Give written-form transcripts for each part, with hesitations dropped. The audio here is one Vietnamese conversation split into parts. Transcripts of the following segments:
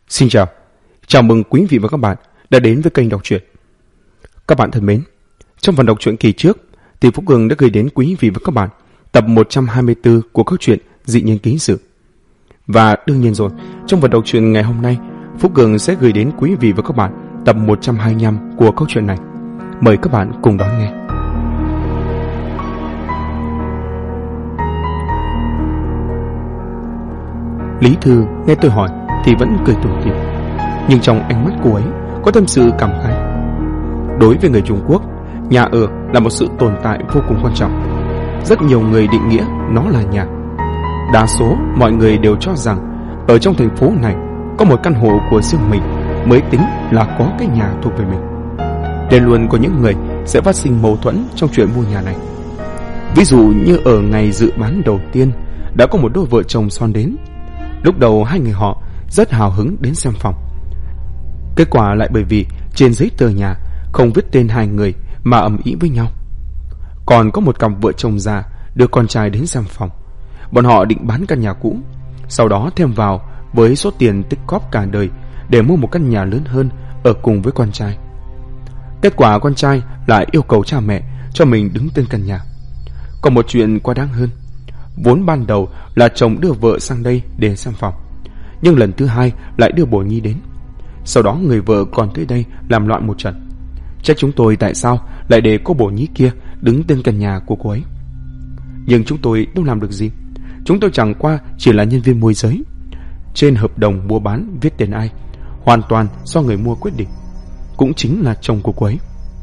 Xin chào, chào mừng quý vị và các bạn đã đến với kênh đọc truyện. Các bạn thân mến, trong phần đọc truyện kỳ trước thì Phúc Cường đã gửi đến quý vị và các bạn tập 124 của câu chuyện Dị Nhân Ký Sự. Và đương nhiên rồi, trong phần đọc truyện ngày hôm nay, Phúc Cường sẽ gửi đến quý vị và các bạn tập 125 của câu chuyện này. Mời các bạn cùng đón nghe. Lý Thư nghe tôi hỏi thì vẫn cười tủm tỉm, nhưng trong ánh mắt cô ấy có tâm sự cảm khái. Đối với người Trung Quốc, nhà ở là một sự tồn tại vô cùng quan trọng. Rất nhiều người định nghĩa nó là nhà. Đa số mọi người đều cho rằng ở trong thành phố này có một căn hộ của riêng mình mới tính là có cái nhà thuộc về mình. Nên luôn có những người sẽ phát sinh mâu thuẫn trong chuyện mua nhà này. Ví dụ như ở ngày dự bán đầu tiên, đã có một đôi vợ chồng son đến. Lúc đầu hai người họ rất hào hứng đến xem phòng. Kết quả lại bởi vì trên giấy tờ nhà không viết tên hai người mà ầm ĩ với nhau. Còn có một cặp vợ chồng già đưa con trai đến xem phòng. Bọn họ định bán căn nhà cũ, sau đó thêm vào với số tiền tích cóp cả đời để mua một căn nhà lớn hơn ở cùng với con trai. Kết quả con trai lại yêu cầu cha mẹ cho mình đứng tên căn nhà. Còn một chuyện quá đáng hơn, vốn ban đầu là chồng đưa vợ sang đây để xem phòng, nhưng lần thứ hai lại đưa bồ nhi đến. Sau đó người vợ còn tới đây làm loạn một trận, trách chúng tôi tại sao lại để cô bồ nhi kia đứng tên căn nhà của cô ấy. Nhưng chúng tôi đâu làm được gì. Chúng tôi chẳng qua chỉ là nhân viên môi giới. Trên hợp đồng mua bán viết tên ai hoàn toàn do người mua quyết định, cũng chính là chồng của cô ấy.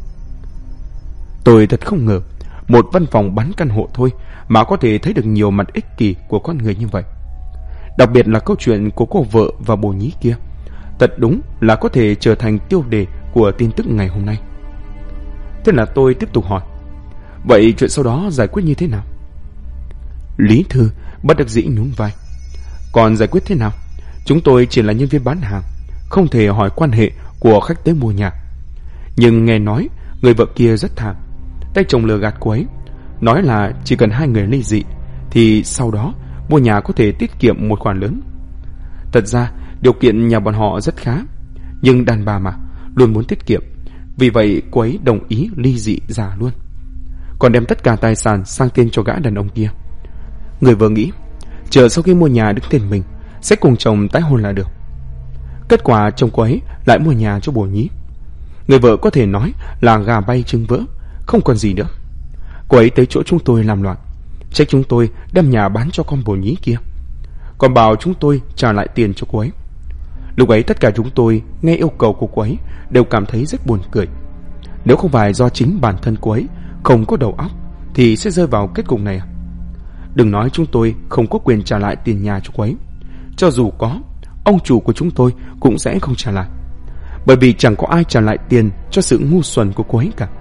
Tôi thật không ngờ một văn phòng bán căn hộ thôi mà có thể thấy được nhiều mặt ích kỷ của con người như vậy. Đặc biệt là câu chuyện của cô vợ và bồ nhí kia, thật đúng là có thể trở thành tiêu đề của tin tức ngày hôm nay. Thế là tôi tiếp tục hỏi, vậy chuyện sau đó giải quyết như thế nào? Lý Thư bất đắc dĩ nhún vai, còn giải quyết thế nào? Chúng tôi chỉ là nhân viên bán hàng, không thể hỏi quan hệ của khách tới mua nhà. Nhưng nghe nói người vợ kia rất thảm, tay chồng lừa gạt cô ấy, nói là chỉ cần hai người ly dị thì sau đó mua nhà có thể tiết kiệm một khoản lớn. Thật ra điều kiện nhà bọn họ rất khá, nhưng đàn bà mà luôn muốn tiết kiệm, vì vậy cô ấy đồng ý ly dị giả luôn, còn đem tất cả tài sản sang tên cho gã đàn ông kia. Người vợ nghĩ chờ sau khi mua nhà đứng tên mình sẽ cùng chồng tái hôn là được. Kết quả chồng cô ấy lại mua nhà cho bồ nhí. Người vợ có thể nói là gà bay trứng vỡ, không còn gì nữa. Cô ấy tới chỗ chúng tôi làm loạn, trách chúng tôi đem nhà bán cho con bồ nhí kia, còn bảo chúng tôi trả lại tiền cho cô ấy. Lúc ấy tất cả chúng tôi nghe yêu cầu của cô ấy đều cảm thấy rất buồn cười. Nếu không phải do chính bản thân cô ấy không có đầu óc thì sẽ rơi vào kết cục này à? Đừng nói chúng tôi không có quyền trả lại tiền nhà cho cô ấy, cho dù có, ông chủ của chúng tôi cũng sẽ không trả lại, bởi vì chẳng có ai trả lại tiền cho sự ngu xuẩn của cô ấy cả.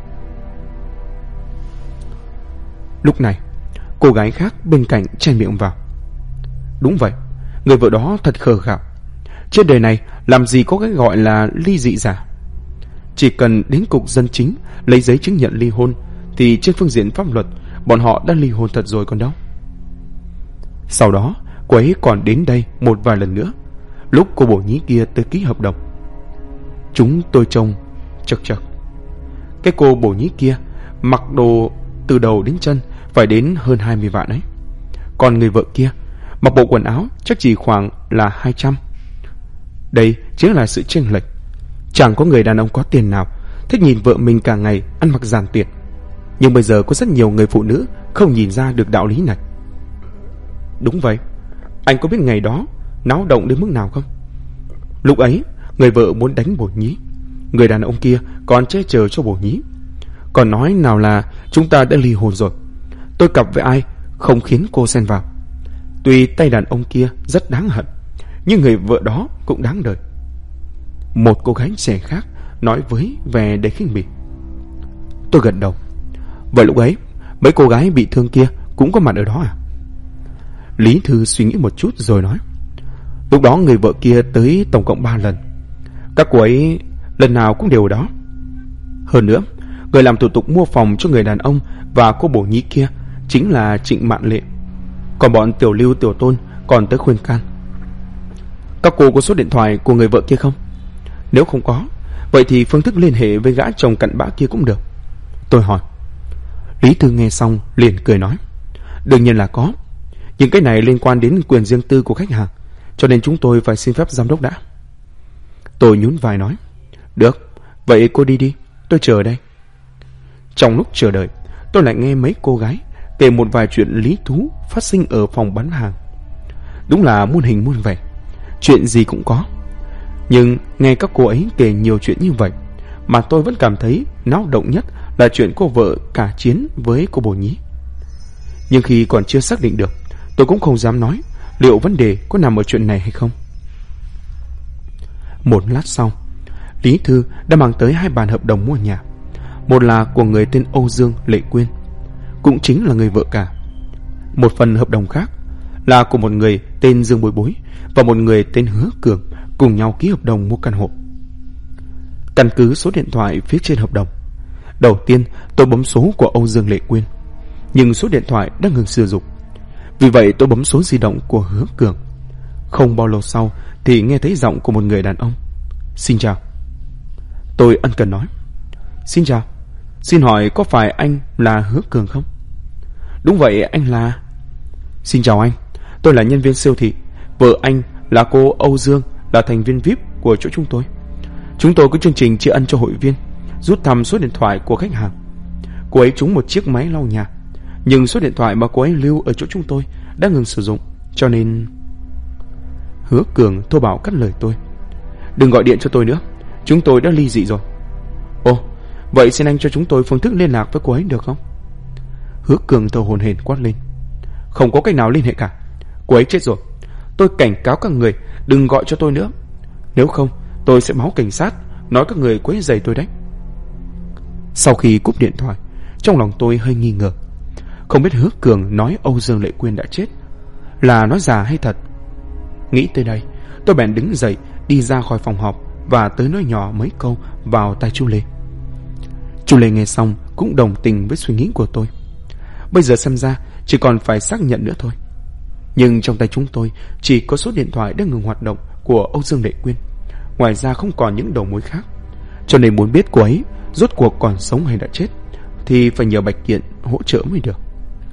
Lúc này cô gái khác bên cạnh chen miệng vào, đúng vậy, người vợ đó thật khờ khạo. Trên đời này làm gì có cái gọi là ly dị giả. Chỉ cần đến cục dân chính lấy giấy chứng nhận ly hôn thì trên phương diện pháp luật bọn họ đã ly hôn thật rồi còn đâu. Sau đó cô ấy còn đến đây một vài lần nữa, lúc cô bồ nhí kia tới ký hợp đồng. Chúng tôi trông chật. Cái cô bồ nhí kia mặc đồ từ đầu đến chân phải đến hơn 20 vạn ấy. Còn người vợ kia mặc bộ quần áo chắc chỉ khoảng là 200. Đây chính là sự chênh lệch. Chẳng có người đàn ông có tiền nào thích nhìn vợ mình cả ngày ăn mặc giàn tiện. Nhưng bây giờ có rất nhiều người phụ nữ không nhìn ra được đạo lý này. Đúng vậy, anh có biết ngày đó náo động đến mức nào không? Lúc ấy người vợ muốn đánh bồ nhí, người đàn ông kia còn che chở cho bồ nhí, còn nói nào là chúng ta đã ly hôn rồi, tôi cặp với ai không khiến cô xen vào. Tuy tay đàn ông kia rất đáng hận, nhưng người vợ đó cũng đáng đời. Một cô gái trẻ khác nói với vẻ đầy khinh bỉ. Tôi gật đầu. Vậy lúc ấy mấy cô gái bị thương kia cũng có mặt ở đó à? Lý Thư suy nghĩ một chút rồi nói, lúc đó người vợ kia tới tổng cộng 3 lần. Các cô ấy lần nào cũng đều ở đó. Hơn nữa, người làm thủ tục mua phòng cho người đàn ông và cô bồ nhí kia chính là Trịnh Mạn Lệ. Còn bọn Tiểu Lưu Tiểu Tôn còn tới khuyên can. Các cô có số điện thoại của người vợ kia không? Nếu không có, vậy thì phương thức liên hệ với gã chồng cặn bã kia cũng được, tôi hỏi. Lý Thư nghe xong liền cười nói, đương nhiên là có, nhưng cái này liên quan đến quyền riêng tư của khách hàng, cho nên chúng tôi phải xin phép giám đốc đã. Tôi nhún vai nói, được, vậy cô đi đi, tôi chờ ở đây. Trong lúc chờ đợi, tôi lại nghe mấy cô gái kể một vài chuyện lý thú phát sinh ở phòng bán hàng. Đúng là muôn hình muôn vẻ, chuyện gì cũng có. Nhưng nghe các cô ấy kể nhiều chuyện như vậy mà tôi vẫn cảm thấy náo động nhất là chuyện cô vợ cả chiến với cô bồ nhí. Nhưng khi còn chưa xác định được, tôi cũng không dám nói liệu vấn đề có nằm ở chuyện này hay không. Một lát sau, Lý Thư đã mang tới 2 bản hợp đồng mua nhà. Một là của người tên Âu Dương Lệ Quyên, cũng chính là người vợ cả. Một phần hợp đồng khác là của một người tên Dương Bối Bối và một người tên Hứa Cường cùng nhau ký hợp đồng mua căn hộ. Căn cứ số điện thoại phía trên hợp đồng, đầu tiên tôi bấm số của Âu Dương Lệ Quyên, nhưng số điện thoại đã ngừng sử dụng. Vì vậy tôi bấm số di động của Hứa Cường. Không bao lâu sau thì nghe thấy giọng của một người đàn ông. Xin chào. Tôi ân cần nói, xin chào, xin hỏi có phải anh là Hứa Cường không? Đúng vậy, anh là... Xin chào anh, tôi là nhân viên siêu thị. Vợ anh là cô Âu Dương, là thành viên VIP của chỗ chúng tôi. Chúng tôi có chương trình tri ân cho hội viên, rút thăm số điện thoại của khách hàng. Cô ấy trúng một chiếc máy lau nhà, nhưng số điện thoại mà cô ấy lưu ở chỗ chúng tôi đã ngừng sử dụng, cho nên... Hứa Cường thô bạo cắt lời tôi, đừng gọi điện cho tôi nữa, chúng tôi đã ly dị rồi. Ồ, vậy xin anh cho chúng tôi phương thức liên lạc với cô ấy được không? Hứa Cường thở hổn hển quát lên, không có cách nào liên hệ cả, cô ấy chết rồi. Tôi cảnh cáo các người đừng gọi cho tôi nữa, nếu không tôi sẽ báo cảnh sát, nói các người quấy rầy tôi đấy. Sau khi cúp điện thoại, trong lòng tôi hơi nghi ngờ, không biết Hứa Cường nói Âu Dương Lệ Quyên đã chết là nói giả hay thật. Nghĩ tới đây, tôi bèn đứng dậy đi ra khỏi phòng họp và tới nói nhỏ mấy câu vào tai chú Lê. Chú Lê nghe xong cũng đồng tình với suy nghĩ của tôi. Bây giờ xem ra chỉ còn phải xác nhận nữa thôi. Nhưng trong tay chúng tôi chỉ có số điện thoại đang ngừng hoạt động của Âu Dương Lệ Quyên, ngoài ra không còn những đầu mối khác. Cho nên muốn biết cô ấy rốt cuộc còn sống hay đã chết thì phải nhờ Bạch Kiện hỗ trợ mới được.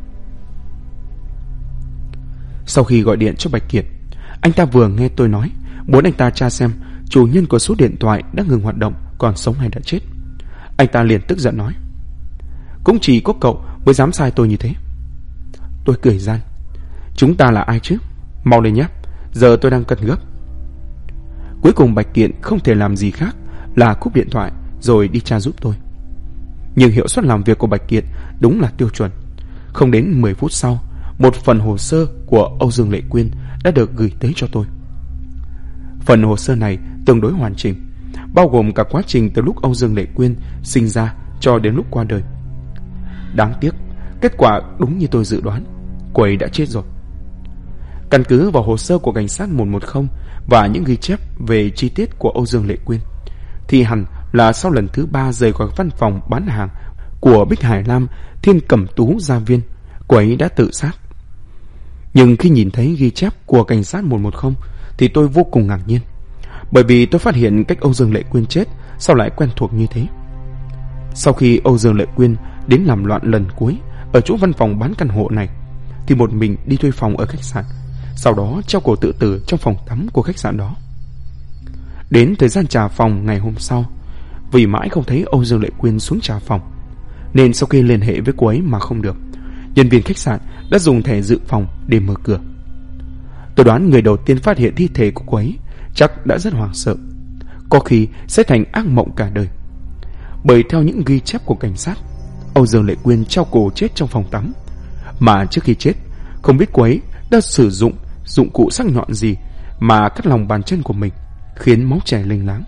Sau khi gọi điện cho Bạch Kiệt, anh ta vừa nghe tôi nói muốn anh ta tra xem chủ nhân của số điện thoại đã ngừng hoạt động còn sống hay đã chết. Anh ta liền tức giận nói, cũng chỉ có cậu mới dám sai tôi như thế. Tôi cười gian, chúng ta là ai chứ? Mau lên nhé, giờ tôi đang cần gấp. Cuối cùng Bạch Kiện không thể làm gì khác là cúp điện thoại rồi đi tra giúp tôi. Nhưng hiệu suất làm việc của Bạch Kiệt đúng là tiêu chuẩn. Không đến 10 phút sau, một phần hồ sơ của Âu Dương Lệ Quyên đã được gửi tới cho tôi. Phần hồ sơ này tương đối hoàn chỉnh, bao gồm cả quá trình từ lúc Âu Dương Lệ Quyên sinh ra cho đến lúc qua đời. Đáng tiếc, kết quả đúng như tôi dự đoán, cô ấy đã chết rồi. Căn cứ vào hồ sơ của cảnh sát 110 và những ghi chép về chi tiết của Âu Dương Lệ Quyên, thì hẳn là sau lần thứ 3 rời khỏi văn phòng bán hàng của Bích Hải Lam Thiên Cẩm Tú Gia Viên, cô ấy đã tự sát. Nhưng khi nhìn thấy ghi chép của cảnh sát 110 thì tôi vô cùng ngạc nhiên, bởi vì tôi phát hiện cách Âu Dương Lệ Quyên chết sao lại quen thuộc như thế. Sau khi Âu Dương Lệ Quyên đến làm loạn lần cuối ở chỗ văn phòng bán căn hộ này, thì một mình đi thuê phòng ở khách sạn, sau đó treo cổ tự tử trong phòng tắm của khách sạn đó. Đến thời gian trả phòng ngày hôm sau, vì mãi không thấy Âu Dương Lệ Quyên xuống trả phòng, nên sau khi liên hệ với cô ấy mà không được, nhân viên khách sạn đã dùng thẻ dự phòng để mở cửa. Tôi đoán người đầu tiên phát hiện thi thể của cô ấy chắc đã rất hoảng sợ, có khi sẽ thành ác mộng cả đời. Bởi theo những ghi chép của cảnh sát, Âu Dương Lệ Quyên treo cổ chết trong phòng tắm, mà trước khi chết không biết cô ấy đã sử dụng dụng cụ sắc nhọn gì mà cắt lòng bàn chân của mình, khiến máu chảy lênh láng.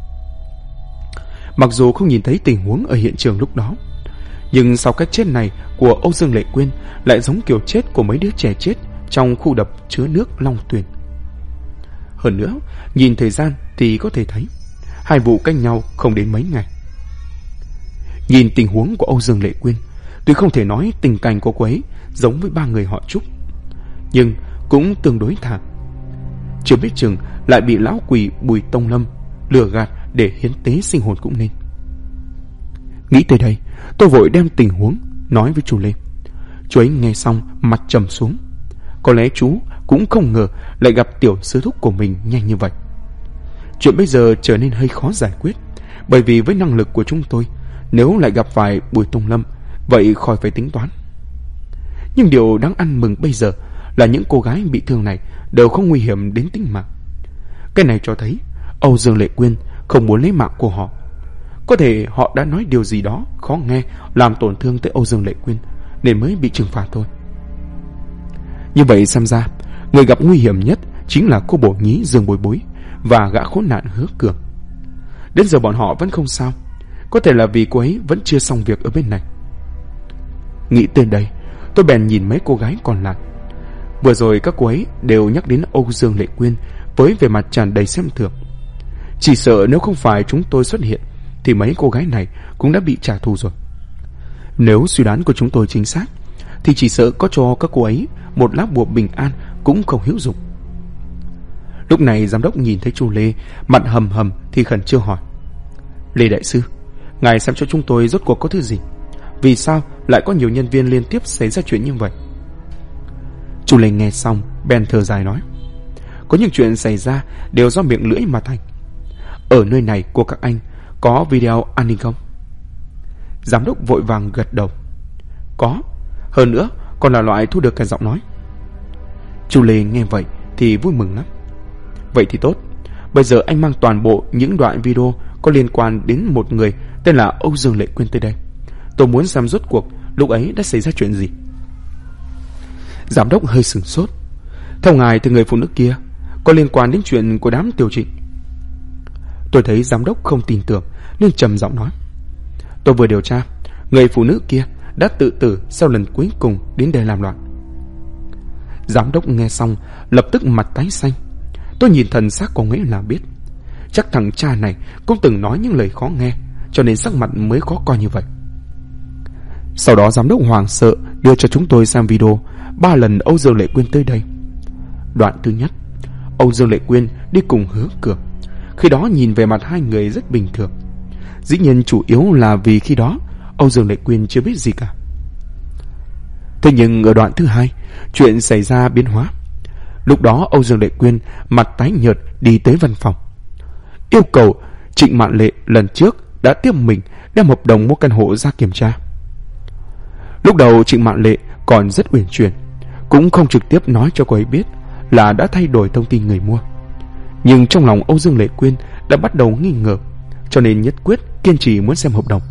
Mặc dù không nhìn thấy tình huống ở hiện trường lúc đó, nhưng sau cách chết này của Âu Dương Lệ Quyên lại giống kiểu chết của mấy đứa trẻ chết trong khu đập chứa nước Long Tuyền. Hơn nữa, nhìn thời gian thì có thể thấy hai vụ cách nhau không đến mấy ngày. Nhìn tình huống của Âu Dương Lệ Quyên, tuy không thể nói tình cảnh của cô ấy giống với ba người họ Trúc, nhưng cũng tương đối thảm. chưa biết chừng lại bị lão quỷ Bùi Tông Lâm lừa gạt để hiến tế sinh hồn cũng nên. Nghĩ tới đây, tôi vội đem tình huống nói với chú Lê. Chú ấy nghe xong mặt trầm xuống. Có lẽ chú cũng không ngờ lại gặp tiểu sư thúc của mình nhanh như vậy. Chuyện bây giờ trở nên hơi khó giải quyết, bởi vì với năng lực của chúng tôi, nếu lại gặp phải Bùi Tông Lâm, vậy khỏi phải tính toán. Nhưng điều đáng ăn mừng bây giờ là những cô gái bị thương này đều không nguy hiểm đến tính mạng. Cái này cho thấy Âu Dương Lệ Quyên không muốn lấy mạng của họ. Có thể họ đã nói điều gì đó khó nghe làm tổn thương tới Âu Dương Lệ Quyên nên mới bị trừng phạt thôi. Như vậy xem ra, người gặp nguy hiểm nhất chính là cô bổ nhí Dương Bối Bối và gã khốn nạn Hứa Cường. Đến giờ bọn họ vẫn không sao. Có thể là vì cô ấy vẫn chưa xong việc ở bên này. Nghĩ tới đây, tôi bèn nhìn mấy cô gái còn lại. Vừa rồi các cô ấy đều nhắc đến Âu Dương Lệ Quyên với vẻ mặt tràn đầy xem thường. Chỉ sợ nếu không phải chúng tôi xuất hiện thì mấy cô gái này cũng đã bị trả thù rồi. Nếu suy đoán của chúng tôi chính xác thì chỉ sợ có cho các cô ấy một lá bùa bình an cũng không hữu dụng. Lúc này giám đốc nhìn thấy chú Lê mặt hầm hầm thì khẩn trương hỏi: Lê đại sư, ngài xem cho chúng tôi rốt cuộc có thứ gì? Vì sao lại có nhiều nhân viên liên tiếp xảy ra chuyện như vậy? Chú Lê nghe xong bèn thở dài nói: Có những chuyện xảy ra đều do miệng lưỡi mà thành. Ở nơi này của các anh có video an ninh không? Giám đốc vội vàng gật đầu: Có, hơn nữa còn là loại thu được cả giọng nói. Chú Lê nghe vậy thì vui mừng lắm. Vậy thì tốt, bây giờ anh mang toàn bộ những đoạn video có liên quan đến một người tên là Âu Dương Lệ Quyên tới đây. Tôi muốn xem rốt cuộc lúc ấy đã xảy ra chuyện gì. Giám đốc hơi sửng sốt. Theo ngài thì người phụ nữ kia có liên quan đến chuyện của đám Tiểu Trịnh? Tôi thấy giám đốc không tin tưởng nên trầm giọng nói: Tôi vừa điều tra, người phụ nữ kia đã tự tử sau lần cuối cùng đến đây làm loạn. Giám đốc nghe xong lập tức mặt tái xanh. Tôi nhìn thần sắc của ấy là biết, chắc thằng cha này cũng từng nói những lời khó nghe, cho nên sắc mặt mới khó coi như vậy. Sau đó giám đốc hoảng sợ đưa cho chúng tôi xem video 3 lần Âu Dương Lệ Quyên tới đây. Đoạn thứ nhất, Âu Dương Lệ Quyên đi cùng Hứa Cường. Khi đó nhìn về mặt hai người rất bình thường. Dĩ nhiên chủ yếu là vì khi đó Âu Dương Lệ Quyên chưa biết gì cả. Thế nhưng ở đoạn thứ hai, chuyện xảy ra biến hóa. Lúc đó Âu Dương Lệ Quyên mặt tái nhợt đi tới văn phòng, yêu cầu Trịnh Mạn Lệ lần trước đã tiếp mình đem hợp đồng mua căn hộ ra kiểm tra. Lúc đầu Trịnh Mạn Lệ còn rất uyển chuyển, cũng không trực tiếp nói cho cô ấy biết là đã thay đổi thông tin người mua. Nhưng trong lòng Âu Dương Lệ Quyên đã bắt đầu nghi ngờ, cho nên nhất quyết kiên trì muốn xem hợp đồng.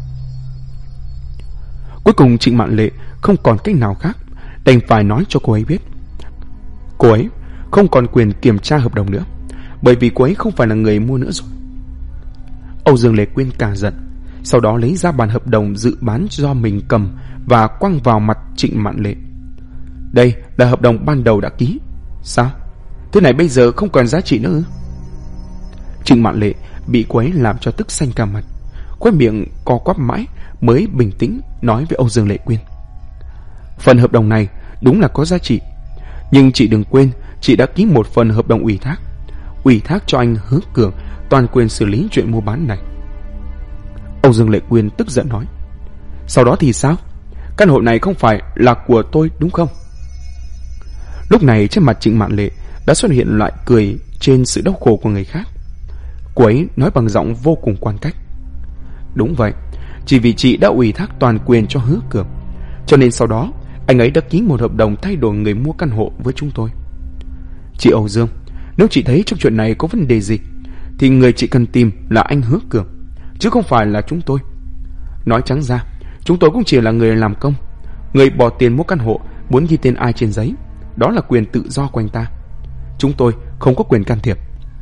Cuối cùng Trịnh Mạn Lệ không còn cách nào khác, đành phải nói cho cô ấy biết cô ấy không còn quyền kiểm tra hợp đồng nữa, bởi vì cô ấy không phải là người mua nữa rồi. Âu Dương Lệ Quyên cả giận, sau đó lấy ra bản hợp đồng dự bán do mình cầm và quăng vào mặt Trịnh Mạn Lệ. Đây là hợp đồng ban đầu đã ký. Sao? Thứ này bây giờ không còn giá trị nữa ư? Trịnh Mạn Lệ bị cô ấy làm cho tức xanh cả mặt, khóe miệng co quắp mãi mới bình tĩnh nói với Âu Dương Lệ Quyên: Phần hợp đồng này đúng là có giá trị, nhưng chị đừng quên chị đã ký một phần hợp đồng ủy thác cho anh Hứa Cường toàn quyền xử lý chuyện mua bán này. Âu Dương Lệ Quyên tức giận nói: Sau đó thì sao? Căn hộ này không phải là của tôi đúng không? Lúc này trên mặt Trịnh Mạn Lệ đã xuất hiện loại cười trên sự đau khổ của người khác. Cô ấy nói bằng giọng vô cùng quan cách: Đúng vậy, chỉ vì chị đã ủy thác toàn quyền cho Hứa Cường, cho nên sau đó anh ấy đã ký một hợp đồng thay đổi người mua căn hộ với chúng tôi. Chị Âu Dương, nếu chị thấy trong chuyện này có vấn đề gì thì người chị cần tìm là anh Hứa Cường, chứ không phải là chúng tôi. Nói trắng ra, chúng tôi cũng chỉ là người làm công. Người bỏ tiền mua căn hộ muốn ghi tên ai trên giấy, đó là quyền tự do của anh ta. Chúng tôi không có quyền can thiệp.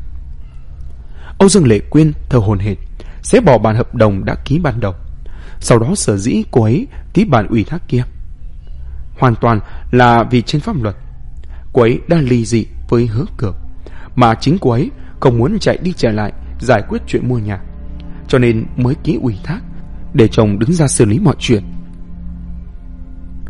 Âu Dương Lệ Quyên thở hổn hển xé bỏ bản hợp đồng đã ký ban đầu. Sau đó sở dĩ cô ấy ký bản ủy thác kia hoàn toàn là vì trên pháp luật cô ấy đã ly dị với Hứa Cường, mà chính cô ấy không muốn chạy đi chạy lại giải quyết chuyện mua nhà, cho nên mới ký ủy thác để chồng đứng ra xử lý mọi chuyện.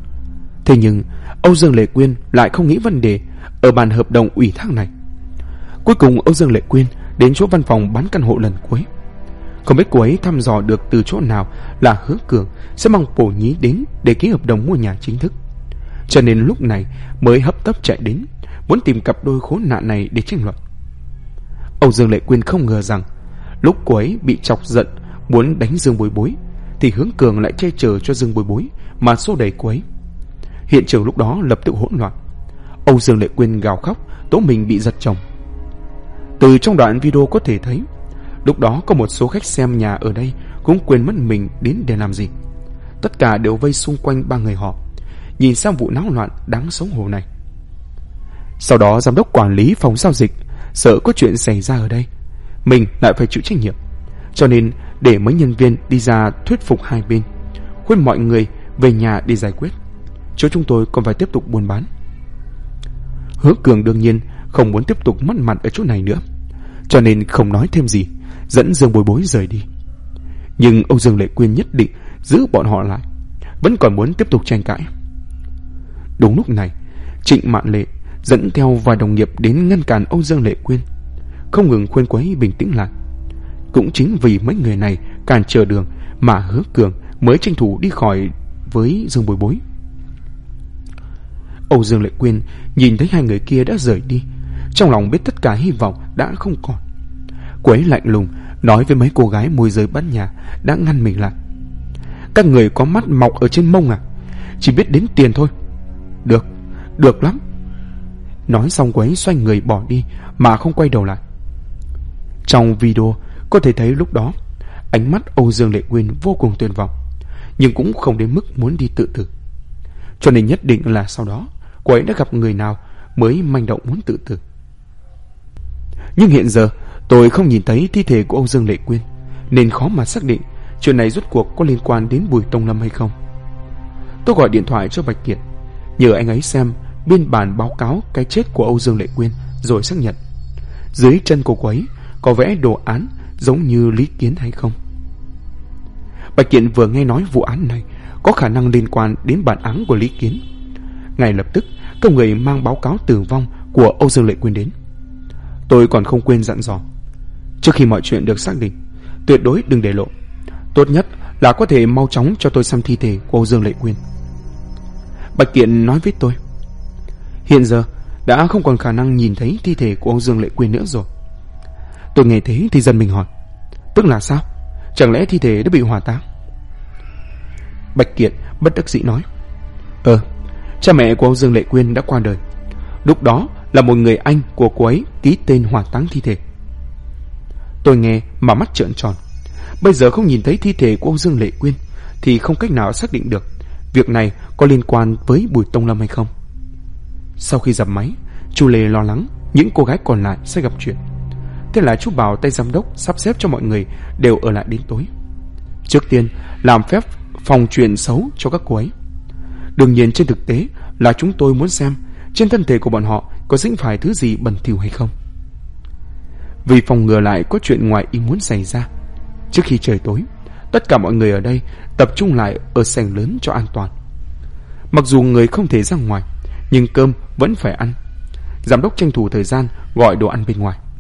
Thế nhưng Âu Dương Lệ Quyên lại không nghĩ vấn đề ở bản hợp đồng ủy thác này. Cuối cùng Âu Dương Lệ Quyên đến chỗ văn phòng bán căn hộ lần cuối. Không biết cô ấy thăm dò được từ chỗ nào là Hứa Cường sẽ mang Bổ Nhí đến để ký hợp đồng mua nhà chính thức, cho nên lúc này mới hấp tấp chạy đến, muốn tìm cặp đôi khốn nạn này để tranh luận. Âu Dương Lệ Quyên không ngờ rằng lúc cô ấy bị chọc giận muốn đánh Dương Bối Bối thì Hứa Cường lại che chở cho Dương Bối Bối mà xô đẩy cô ấy. Hiện trường lúc đó lập tức hỗn loạn. Âu Dương Lệ Quyên gào khóc tố mình bị giật chồng. Từ trong đoạn video có thể thấy, lúc đó có một số khách xem nhà ở đây cũng quên mất mình đến để làm gì. Tất cả đều vây xung quanh ba người họ, nhìn sang vụ náo loạn đáng xấu hổ này. Sau đó giám đốc quản lý phòng giao dịch sợ có chuyện xảy ra ở đây, mình lại phải chịu trách nhiệm, cho nên để mấy nhân viên đi ra thuyết phục hai bên, khuyên mọi người về nhà để giải quyết, chứ chúng tôi còn phải tiếp tục buôn bán. Hứa Cường đương nhiên không muốn tiếp tục mất mặt ở chỗ này nữa, cho nên không nói thêm gì, dẫn Dương Bối Bối rời đi. Nhưng Âu Dương Lệ Quyên nhất định giữ bọn họ lại, vẫn còn muốn tiếp tục tranh cãi. Đúng lúc này, Trịnh Mạn Lệ dẫn theo vài đồng nghiệp đến ngăn cản Âu Dương Lệ Quyên, không ngừng khuyên cô ấy bình tĩnh lại. Cũng chính vì mấy người này cản trở đường mà Hứa Cường mới tranh thủ đi khỏi với Dương Bối Bối. Âu Dương Lệ Quyên nhìn thấy hai người kia đã rời đi, trong lòng biết tất cả hy vọng đã không còn. Cô ấy lạnh lùng nói với mấy cô gái môi giới bán nhà đã ngăn mình lại: các người có mắt mọc ở trên mông à? Chỉ biết đến tiền thôi. Được, được lắm. Nói xong cô ấy xoay người bỏ đi mà không quay đầu lại. Trong video có thể thấy lúc đó ánh mắt Âu Dương Lệ Quyên vô cùng tuyệt vọng, nhưng cũng không đến mức muốn đi tự tử. Cho nên nhất định là sau đó cô ấy đã gặp người nào mới manh động muốn tự tử. Nhưng hiện giờ tôi không nhìn thấy thi thể của Âu Dương Lệ Quyên, nên khó mà xác định chuyện này rốt cuộc có liên quan đến Bùi Tông Lâm hay không. Tôi gọi điện thoại cho Bạch Kiệt, nhờ anh ấy xem biên bản báo cáo cái chết của Âu Dương Lệ Quyên rồi xác nhận dưới chân của cô ấy có vẽ đồ án giống như Lý Kiến hay không. Bạch Kiệt vừa nghe nói vụ án này có khả năng liên quan đến bản án của Lý Kiến, ngay lập tức có người mang báo cáo tử vong của Âu Dương Lệ Quyên đến. Tôi còn không quên dặn dò, trước khi mọi chuyện được xác định, tuyệt đối đừng để lộ. Tốt nhất là có thể mau chóng cho tôi xem thi thể của Âu Dương Lệ Quyên. Bạch Kiện nói với tôi, hiện giờ đã không còn khả năng nhìn thấy thi thể của Âu Dương Lệ Quyên nữa rồi. Tôi nghe thế thì giật mình hỏi, tức là sao? Chẳng lẽ thi thể đã bị hỏa táng? Bạch Kiện bất đắc dĩ nói, cha mẹ của Âu Dương Lệ Quyên đã qua đời. Lúc đó là một người anh của cô ấy ký tên hỏa táng thi thể. Tôi nghe mà mắt trợn tròn. Bây giờ không nhìn thấy thi thể của Âu Dương Lệ Quyên thì không cách nào xác định được việc này có liên quan với Bùi Tông Lâm hay không. Sau khi dập máy, chú Lê lo lắng những cô gái còn lại sẽ gặp chuyện. Thế là chú bảo tay giám đốc sắp xếp cho mọi người đều ở lại đến tối. Trước tiên làm phép phòng chuyện xấu cho các cô ấy. Đương nhiên trên thực tế là chúng tôi muốn xem trên thân thể của bọn họ có dính phải thứ gì bẩn thỉu hay không. Vì phòng ngừa lại có chuyện ngoài ý muốn xảy ra, trước khi trời tối, tất cả mọi người ở đây tập trung lại ở sảnh lớn cho an toàn. Mặc dù người không thể ra ngoài, nhưng cơm vẫn phải ăn. Giám đốc tranh thủ thời gian gọi đồ ăn bên ngoài.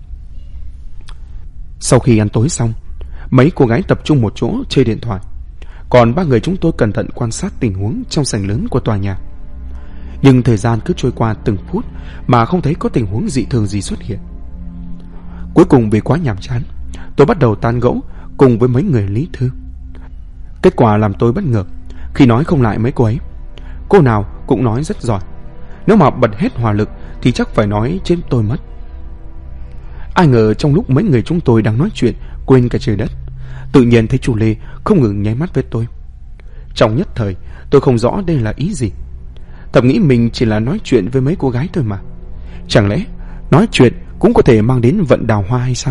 Sau khi ăn tối xong, mấy cô gái tập trung một chỗ chơi điện thoại, còn ba người chúng tôi cẩn thận quan sát tình huống trong sảnh lớn của tòa nhà. Nhưng thời gian cứ trôi qua từng phút mà không thấy có tình huống dị thường gì xuất hiện. Cuối cùng vì quá nhàm chán, tôi bắt đầu tán gẫu cùng với mấy người Lý Thư. Kết quả làm tôi bất ngờ khi nói không lại mấy cô ấy. Cô nào cũng nói rất giỏi, nếu mà bật hết hỏa lực thì chắc phải nói trên tôi mất. Ai ngờ trong lúc mấy người chúng tôi đang nói chuyện quên cả trời đất, tự nhiên thấy chú Lê không ngừng nháy mắt với tôi. Trong nhất thời tôi không rõ đây là ý gì. Thầm nghĩ mình chỉ là nói chuyện với mấy cô gái thôi mà, chẳng lẽ nói chuyện cũng có thể mang đến vận đào hoa hay sao?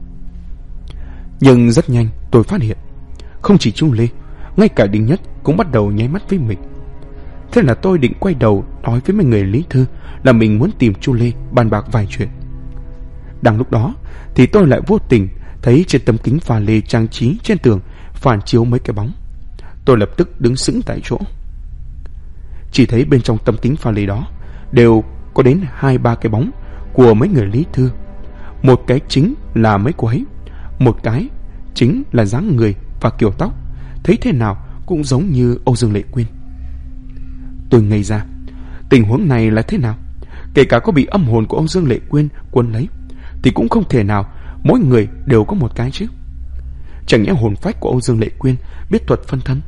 Nhưng rất nhanh tôi phát hiện không chỉ chú Lê, ngay cả Đinh Nhất cũng bắt đầu nháy mắt với mình. Thế là tôi định quay đầu nói với mấy người Lý Thư là mình muốn tìm chú Lê bàn bạc vài chuyện. Đang lúc đó thì tôi lại vô tình thấy trên tấm kính pha lê trang trí trên tường phản chiếu mấy cái bóng. Tôi lập tức đứng sững tại chỗ. Chỉ thấy bên trong tấm kính pha lê đó đều có đến 2-3 cái bóng của mấy người Lý Thư, Một cái chính là mấy cô ấy, một cái chính là dáng người và kiểu tóc, thấy thế nào cũng giống như Âu Dương Lệ Quyên. Tôi ngây ra. Tình huống này là thế nào? Kể cả có bị âm hồn của Âu Dương Lệ Quyên cuốn lấy thì cũng không thể nào mỗi người đều có một cái chứ. Chẳng nhẽ hồn phách của Âu Dương Lệ Quyên biết thuật phân thân?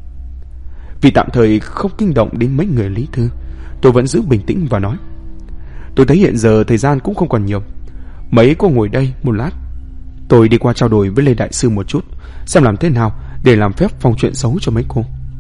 Vì tạm thời không kinh động đến mấy người Lý Thư, tôi vẫn giữ bình tĩnh và nói: tôi thấy hiện giờ thời gian cũng không còn nhiều, mấy cô ngồi đây một lát, tôi đi qua trao đổi với Lê Đại Sư một chút, xem làm thế nào để làm phép phòng chuyện xấu cho mấy cô.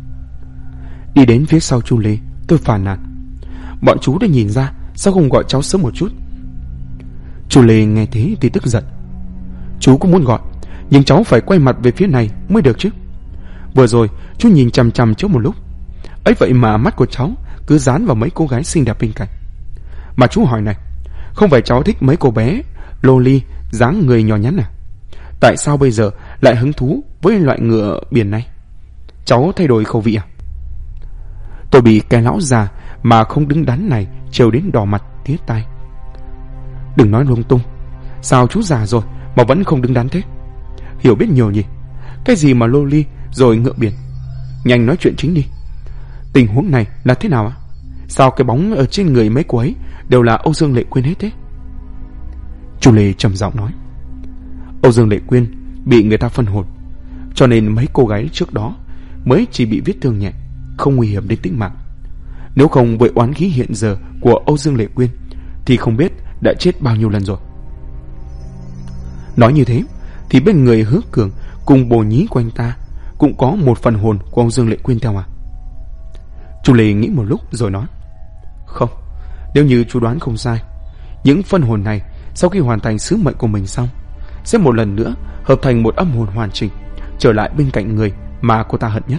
Đi đến phía sau Chu Lê, tôi phàn nàn: bọn chú đã nhìn ra, sao không gọi cháu sớm một chút? Chu Lê nghe thế thì tức giận: chú cũng muốn gọi, nhưng cháu phải quay mặt về phía này mới được chứ. Vừa rồi chú nhìn chằm chằm cháu một lúc, ấy vậy mà mắt của cháu cứ dán vào mấy cô gái xinh đẹp bên cạnh. Mà chú hỏi này, không phải cháu thích mấy cô bé loli dáng người nhỏ nhắn à? Tại sao bây giờ lại hứng thú với loại ngựa biển này? Cháu thay đổi khẩu vị à? Tôi bị cái lão già mà không đứng đắn này trêu đến đỏ mặt tía tai. Đừng nói lung tung, sao chú già rồi mà vẫn không đứng đắn thế? Hiểu biết nhiều nhỉ? Cái gì mà loli rồi ngựa biển? Nhanh nói chuyện chính đi. Tình huống này là thế nào ạ? Sao cái bóng ở trên người mấy cô ấy đều là Âu Dương Lệ Quyên hết thế? Chu Lê trầm giọng nói: Âu Dương Lệ Quyên bị người ta phân hồn, cho nên mấy cô gái trước đó mới chỉ bị vết thương nhẹ, không nguy hiểm đến tính mạng. Nếu không với oán khí hiện giờ của Âu Dương Lệ Quyên thì không biết đã chết bao nhiêu lần rồi. Nói như thế thì bên người Hứa Cường cùng bồ nhí của anh ta cũng có một phần hồn của Âu Dương Lệ Quyên theo à? Chu Lê nghĩ một lúc rồi nói: không, nếu như chú đoán không sai, những phân hồn này sau khi hoàn thành sứ mệnh của mình xong sẽ một lần nữa hợp thành một âm hồn hoàn chỉnh, trở lại bên cạnh người mà cô ta hận nhất.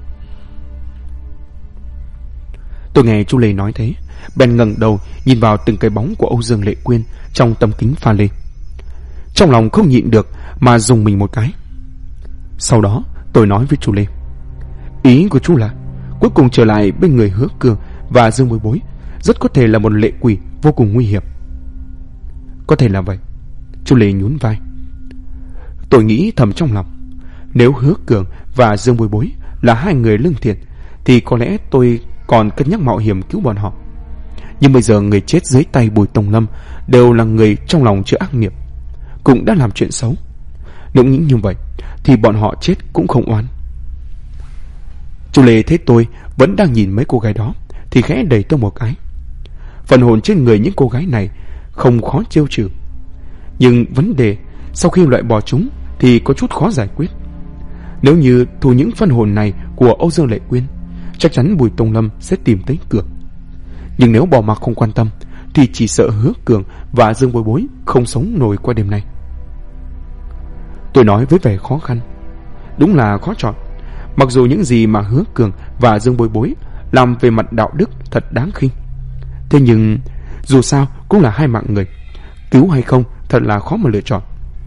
Tôi nghe Chu Lê nói thế, bèn ngẩng đầu nhìn vào từng cái bóng của Âu Dương Lệ Quyên trong tấm kính pha lê. Trong lòng không nhịn được mà rùng mình một cái. Sau đó tôi nói với Chu Lê: ý của chú là cuối cùng trở lại bên người Hứa Cường và Dương Bối Bối rất có thể là một lệ quỷ vô cùng nguy hiểm. Có thể là vậy. Chu Lê nhún vai. Tôi nghĩ thầm trong lòng, nếu Hứa Cường và Dương Bối Bối là hai người lương thiện thì có lẽ tôi còn cân nhắc mạo hiểm cứu bọn họ. Nhưng bây giờ người chết dưới tay Bùi Tông Lâm đều là người trong lòng chứa ác nghiệp, cũng đã làm chuyện xấu. Nếu nghĩ như vậy thì bọn họ chết cũng không oan. Chu Lê thấy tôi vẫn đang nhìn mấy cô gái đó thì khẽ đẩy tôi một cái. Phần hồn trên người những cô gái này không khó chiêu trừ, nhưng vấn đề sau khi loại bỏ chúng thì có chút khó giải quyết. Nếu như thu những phân hồn này của Âu Dương Lệ Quyên, chắc chắn Bùi Tông Lâm sẽ tìm tới Cường. Nhưng nếu bỏ mặc không quan tâm thì chỉ sợ Hứa Cường và Dương Bối Bối không sống nổi qua đêm nay. Tôi nói với vẻ khó khăn. Đúng là khó chọn. Mặc dù những gì mà Hứa Cường và Dương Bối Bối làm về mặt đạo đức thật đáng khinh, thế nhưng dù sao cũng là hai mạng người, cứu hay không thật là khó mà lựa chọn.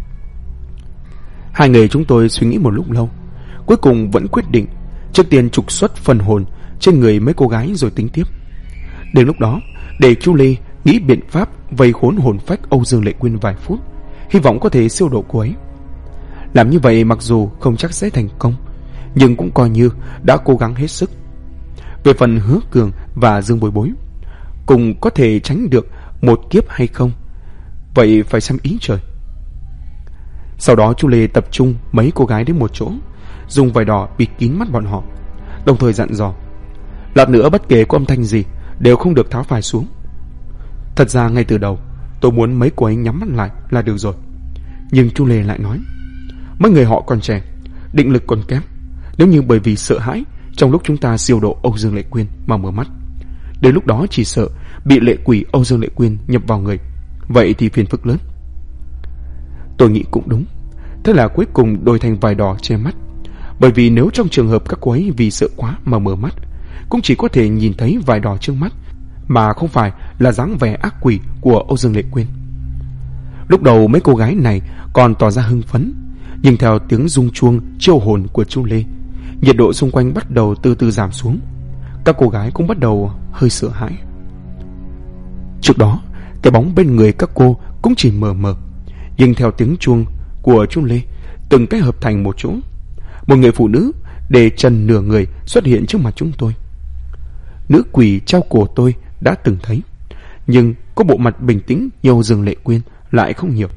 Hai người chúng tôi suy nghĩ một lúc lâu, cuối cùng vẫn quyết định trước tiên trục xuất phần hồn trên người mấy cô gái rồi tính tiếp. Đến lúc đó để Chu Lê nghĩ biện pháp vây khốn hồn phách Âu Dương Lệ Quyên vài phút, hy vọng có thể siêu độ cô ấy. Làm như vậy mặc dù không chắc sẽ thành công, nhưng cũng coi như đã cố gắng hết sức. Về phần Hứa Cường và Dương Bối Bối, cùng có thể tránh được một kiếp hay không, vậy phải xem ý trời. Sau đó Chu Lê tập trung mấy cô gái đến một chỗ, dùng vải đỏ bịt kín mắt bọn họ, đồng thời dặn dò: lát nữa bất kể có âm thanh gì đều không được tháo vải xuống. Thật ra ngay từ đầu tôi muốn mấy cô ấy nhắm mắt lại là được rồi, nhưng Chu Lê lại nói: mấy người họ còn trẻ, định lực còn kém, nếu như bởi vì sợ hãi trong lúc chúng ta siêu độ Âu Dương Lệ Quyên mà mở mắt, đến lúc đó chỉ sợ bị lệ quỷ Âu Dương Lệ Quyên nhập vào người, vậy thì phiền phức lớn. Tôi nghĩ cũng đúng, thế là cuối cùng đổi thành vải đỏ che mắt, bởi vì nếu trong trường hợp các cô ấy vì sợ quá mà mở mắt, cũng chỉ có thể nhìn thấy vải đỏ trước mắt, mà không phải là dáng vẻ ác quỷ của Âu Dương Lệ Quyên. Lúc đầu mấy cô gái này còn tỏ ra hưng phấn, nhưng theo tiếng rung chuông chiêu hồn của Chu Lê, nhiệt độ xung quanh bắt đầu từ từ giảm xuống. Các cô gái cũng bắt đầu hơi sợ hãi. Trước đó cái bóng bên người các cô cũng chỉ mờ mờ, Nhưng theo tiếng chuông của chuông lê, từng cái hợp thành một chỗ. Một người phụ nữ để trần nửa người xuất hiện trước mặt chúng tôi. Nữ quỷ treo cổ tôi đã từng thấy, nhưng có bộ mặt bình tĩnh như Âu Dương Lệ Quyên lại không nhiều.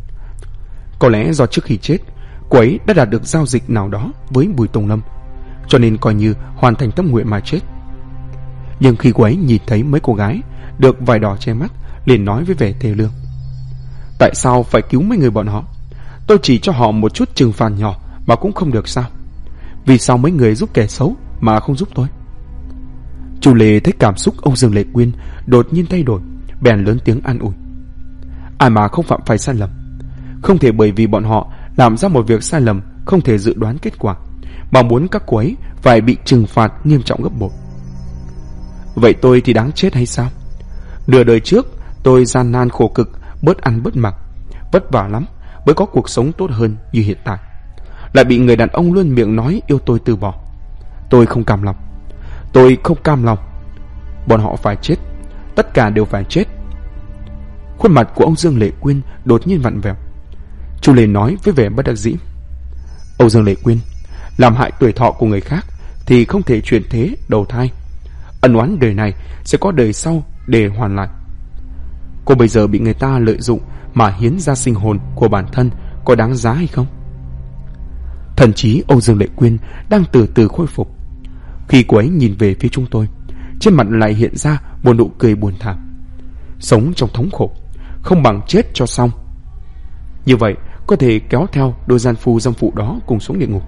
Có lẽ do trước khi chết, cô ấy đã đạt được giao dịch nào đó với Bùi Tông Lâm, cho nên coi như hoàn thành tâm nguyện mà chết. Nhưng khi cô ấy nhìn thấy mấy cô gái được vải đỏ che mắt, liền nói với vẻ thê lương: tại sao phải cứu mấy người bọn họ? Tôi chỉ cho họ một chút trừng phạt nhỏ mà cũng không được sao? Vì sao mấy người giúp kẻ xấu mà không giúp tôi? Chu Lê thấy cảm xúc Âu Dương Lệ Quyên đột nhiên thay đổi, bèn lớn tiếng an ủi: ai mà không phạm phải sai lầm, không thể bởi vì bọn họ làm ra một việc sai lầm không thể dự đoán kết quả mà muốn các cô ấy phải bị trừng phạt nghiêm trọng gấp bội. Vậy tôi thì đáng chết hay sao? Nửa đời trước tôi gian nan khổ cực, bớt ăn bớt mặc, vất vả lắm mới có cuộc sống tốt hơn như hiện tại, lại bị người đàn ông luôn miệng nói yêu tôi từ bỏ. Tôi không cam lòng. Tôi không cam lòng. Bọn họ phải chết, tất cả đều phải chết. Khuôn mặt của Âu Dương Lệ Quyên đột nhiên vặn vẹo. Chu Lê nói với vẻ bất đắc dĩ: Âu Dương Lệ Quyên, làm hại tuổi thọ của người khác thì không thể chuyển thế đầu thai. Ân oán đời này sẽ có đời sau để hoàn lại. Cô bây giờ bị người ta lợi dụng mà hiến ra sinh hồn của bản thân, có đáng giá hay không? Thần trí Âu Dương Lệ Quyên đang từ từ khôi phục. Khi cô ấy nhìn về phía chúng tôi, trên mặt lại hiện ra một nụ cười buồn thảm. Sống trong thống khổ không bằng chết cho xong. Như vậy có thể kéo theo đôi gian phu dâm phụ đó cùng xuống địa ngục.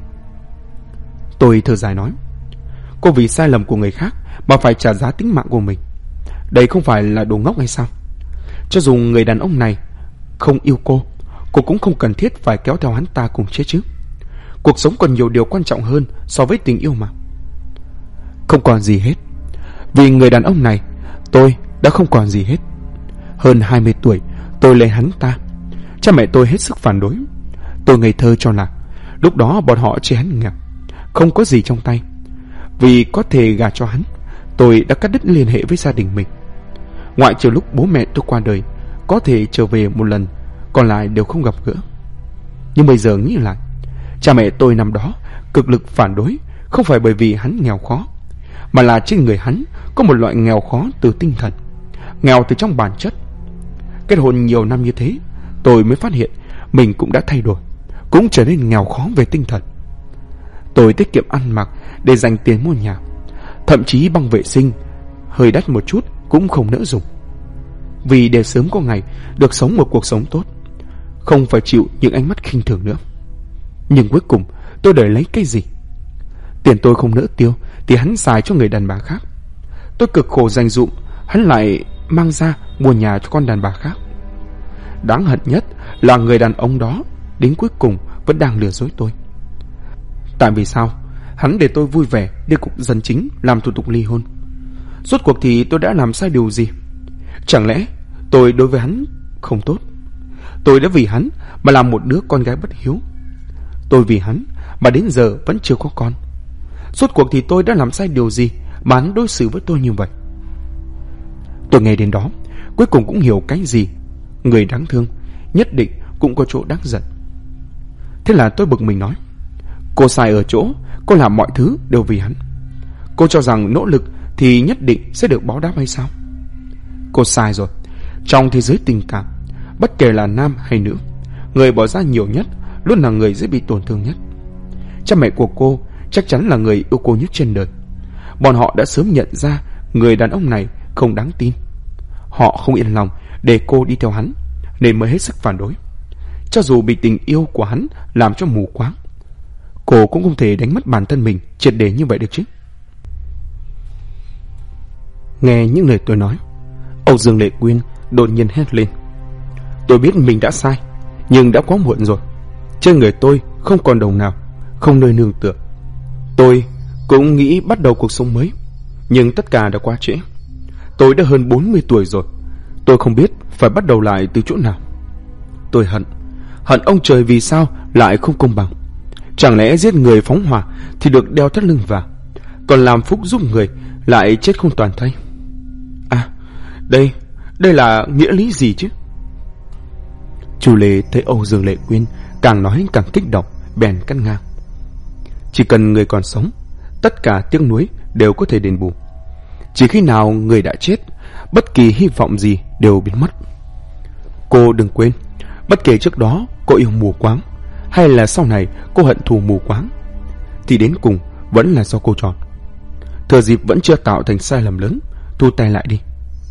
Tôi thở dài nói: cô vì sai lầm của người khác mà phải trả giá tính mạng của mình, đây không phải là đồ ngốc hay sao? Cho dù người đàn ông này không yêu cô cũng không cần thiết phải kéo theo hắn ta cùng chết chứ. Cuộc sống còn nhiều điều quan trọng hơn so với tình yêu mà. Không còn gì hết. Vì người đàn ông này, tôi đã không còn gì hết. Hơn 20 tuổi, tôi lấy hắn ta. Cha mẹ tôi hết sức phản đối. Tôi ngây thơ cho là lúc đó bọn họ chê hắn nghèo, không có gì trong tay. Vì có thể gả cho hắn, tôi đã cắt đứt liên hệ với gia đình mình. Ngoại trừ lúc bố mẹ tôi qua đời có thể trở về một lần, còn lại đều không gặp gỡ. Nhưng bây giờ nghĩ lại, cha mẹ tôi năm đó cực lực phản đối không phải bởi vì hắn nghèo khó, mà là trên người hắn có một loại nghèo khó từ tinh thần, nghèo từ trong bản chất. Kết hôn nhiều năm như thế, tôi mới phát hiện mình cũng đã thay đổi, cũng trở nên nghèo khó về tinh thần. Tôi tiết kiệm ăn mặc để dành tiền mua nhà, thậm chí băng vệ sinh hơi đắt một chút cũng không nỡ dùng, vì để sớm có ngày được sống một cuộc sống tốt, không phải chịu những ánh mắt khinh thường nữa. Nhưng cuối cùng tôi đòi lấy cái gì? Tiền tôi không nỡ tiêu thì hắn xài cho người đàn bà khác. Tôi cực khổ dành dụm, hắn lại mang ra mua nhà cho con đàn bà khác. Đáng hận nhất là người đàn ông đó đến cuối cùng vẫn đang lừa dối tôi. Tại vì sao? Hắn để tôi vui vẻ đi cục dân chính làm thủ tục ly hôn. Rốt cuộc thì tôi đã làm sai điều gì? Chẳng lẽ tôi đối với hắn không tốt? Tôi đã vì hắn mà làm một đứa con gái bất hiếu. Tôi vì hắn mà đến giờ vẫn chưa có con. Rốt cuộc thì tôi đã làm sai điều gì mà hắn đối xử với tôi như vậy? Tôi nghe đến đó, cuối cùng cũng hiểu cái gì. Người đáng thương nhất định cũng có chỗ đáng giận. Thế là tôi bực mình nói: cô sai ở chỗ cô làm mọi thứ đều vì hắn. Cô cho rằng nỗ lực thì nhất định sẽ được báo đáp hay sao? Cô sai rồi. Trong thế giới tình cảm, bất kể là nam hay nữ, người bỏ ra nhiều nhất luôn là người dễ bị tổn thương nhất. Cha mẹ của cô chắc chắn là người yêu cô nhất trên đời. Bọn họ đã sớm nhận ra người đàn ông này không đáng tin. Họ không yên lòng để cô đi theo hắn, nên mới hết sức phản đối. Cho dù bị tình yêu của hắn làm cho mù quáng, cô cũng không thể đánh mất bản thân mình triệt để như vậy được chứ. Nghe những lời tôi nói, Âu Dương Lệ Quyên đột nhiên hét lên: tôi biết mình đã sai, nhưng đã quá muộn rồi. Trên người tôi không còn đồng nào, không nơi nương tựa. Tôi cũng nghĩ bắt đầu cuộc sống mới, nhưng tất cả đã quá trễ. Tôi đã hơn 40 tuổi rồi. Tôi không biết phải bắt đầu lại từ chỗ nào. Tôi hận ông trời vì sao lại không công bằng. Chẳng lẽ giết người phóng hỏa thì được đeo thắt lưng vào, còn làm phúc giúp người lại chết không toàn thây? À, đây là nghĩa lý gì chứ? Chu Lê thấy Âu Dương Lệ Quyên càng nói càng kích động, bèn cắt ngang. Chỉ cần người còn sống, tất cả tiếc nuối đều có thể đền bù. Chỉ khi nào người đã chết, bất kỳ hy vọng gì đều biến mất. Cô đừng quên, bất kể trước đó cô yêu mù quáng hay là sau này cô hận thù mù quáng, thì đến cùng vẫn là do cô chọn. Thừa dịp vẫn chưa tạo thành sai lầm lớn, thu tay lại đi.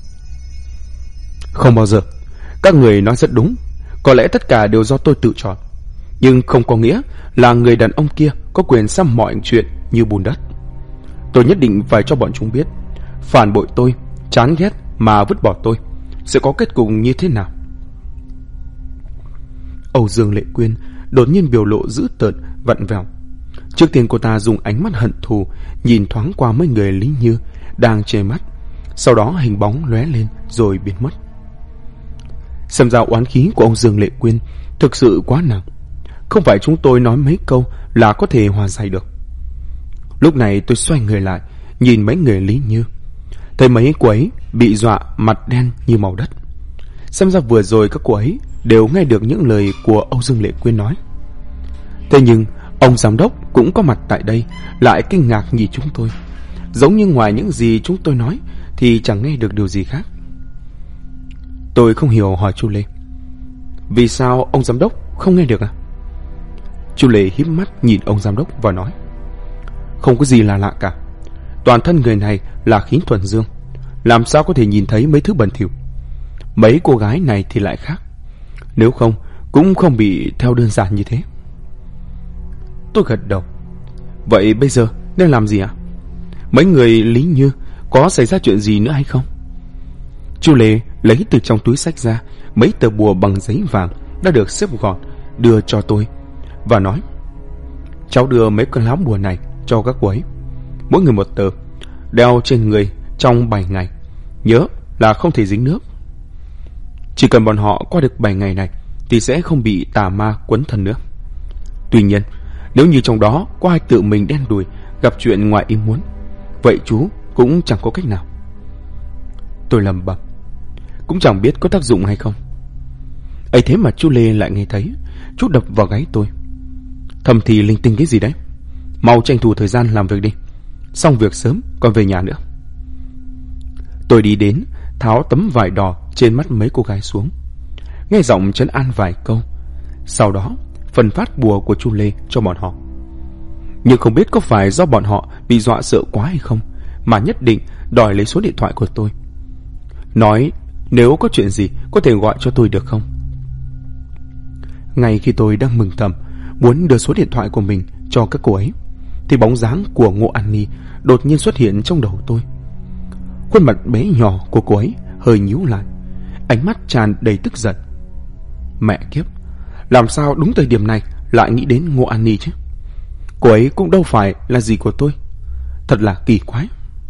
Không bao giờ. Các người nói rất đúng. Có lẽ tất cả đều do tôi tự chọn, nhưng không có nghĩa là người đàn ông kia có quyền xem mọi chuyện như bùn đất. Tôi nhất định phải cho bọn chúng biết, phản bội tôi, chán ghét mà vứt bỏ tôi sẽ có kết cục như thế nào. Âu Dương Lệ Quyên đột nhiên biểu lộ dữ tợn, vặn vẹo. Trước tiên cô ta dùng ánh mắt hận thù nhìn thoáng qua mấy người Lý Như đang che mắt, sau đó hình bóng lóe lên rồi biến mất. Xem ra oán khí của Âu Dương Lệ Quyên thực sự quá nặng, không phải chúng tôi nói mấy câu là có thể hòa giải được. Lúc này tôi xoay người lại nhìn mấy người Lý Như, thấy mấy cô ấy bị dọa mặt đen như màu đất. Xem ra vừa rồi các cô ấy đều nghe được những lời của Âu Dương Lệ Quyên nói. Thế nhưng ông giám đốc cũng có mặt tại đây, lại kinh ngạc nhìn chúng tôi, giống như ngoài những gì chúng tôi nói thì chẳng nghe được điều gì khác. Tôi không hiểu hỏi Chu Lê, vì sao ông giám đốc không nghe được à? Chu Lê híp mắt nhìn ông giám đốc và nói, không có gì là lạ cả. Toàn thân người này là khí thuần dương, làm sao có thể nhìn thấy mấy thứ bẩn thỉu. Mấy cô gái này thì lại khác, nếu không cũng không bị theo đơn giản như thế. Tôi gật đầu. Vậy bây giờ nên làm gì ạ? Mấy người Lý Như có xảy ra chuyện gì nữa hay không? Chu Lê lấy từ trong túi xách ra mấy tờ bùa bằng giấy vàng đã được xếp gọn, đưa cho tôi và nói, cháu đưa mấy con lá bùa này cho các cô ấy, mỗi người một tờ, đeo trên người trong 7 ngày, nhớ là không thể dính nước. Chỉ cần bọn họ qua được 7 ngày này thì sẽ không bị tà ma quấn thân nữa. Tuy nhiên, nếu như trong đó có ai tự mình đen đủi, gặp chuyện ngoài ý muốn, vậy chú cũng chẳng có cách nào. Tôi lẩm bẩm, cũng chẳng biết có tác dụng hay không. Ấy thế mà chú Lê lại nghe thấy, chú đập vào gáy tôi, thầm thì linh tinh cái gì đấy. Mau tranh thủ thời gian làm việc đi, xong việc sớm còn về nhà nữa. Tôi đi đến, tháo tấm vải đỏ trên mắt mấy cô gái xuống, nghe giọng trấn an vài câu, sau đó phân phát bùa của chú Lê cho bọn họ. Nhưng không biết có phải do bọn họ bị dọa sợ quá hay không mà nhất định đòi lấy số điện thoại của tôi, nói nếu có chuyện gì có thể gọi cho tôi được không. Ngay khi tôi đang mừng thầm muốn đưa số điện thoại của mình cho các cô ấy, thì bóng dáng của Ngô An Ni đột nhiên xuất hiện trong đầu tôi. Khuôn mặt bé nhỏ của cô ấy hơi nhíu lại, ánh mắt tràn đầy tức giận. Mẹ kiếp, làm sao đúng thời điểm này lại nghĩ đến Ngô An Ni chứ? Cô ấy cũng đâu phải là gì của tôi, thật là kỳ quái.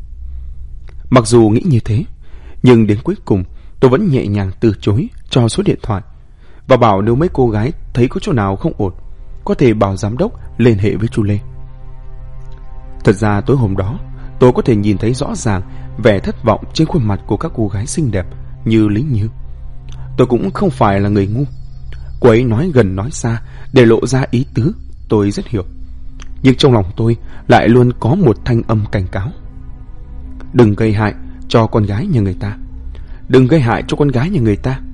Mặc dù nghĩ như thế, nhưng đến cuối cùng tôi vẫn nhẹ nhàng từ chối cho số điện thoại và bảo nếu mấy cô gái thấy có chỗ nào không ổn, có thể bảo giám đốc liên hệ với chú Lê. Thật ra tối hôm đó tôi có thể nhìn thấy rõ ràng vẻ thất vọng trên khuôn mặt của các cô gái xinh đẹp như Lý Như. Tôi cũng không phải là người ngu, cô ấy nói gần nói xa để lộ ra ý tứ tôi rất hiểu, nhưng trong lòng tôi lại luôn có một thanh âm cảnh cáo: đừng gây hại cho con gái nhà người ta, đừng gây hại cho con gái nhà người ta.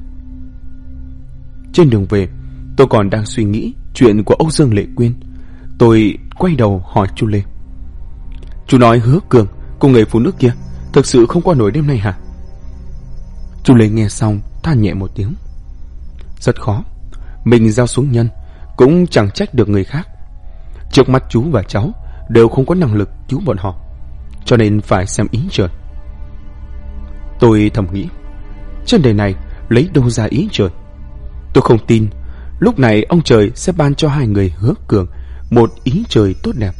Trên đường về, tôi còn đang suy nghĩ chuyện của Âu Dương Lệ Quyên. Tôi quay đầu hỏi chú Lê, chú nói Hứa Cường cùng người phụ nữ kia thực sự không qua nổi đêm nay hả? Chú Lê nghe xong than nhẹ một tiếng, rất khó, mình gieo xuống nhân cũng chẳng trách được người khác. Trước mắt chú và cháu đều không có năng lực cứu bọn họ, cho nên phải xem ý trời. Tôi thầm nghĩ, trên đời này lấy đâu ra ý trời? Tôi không tin lúc này ông trời sẽ ban cho hai người Hứa Cường một ý trời tốt đẹp.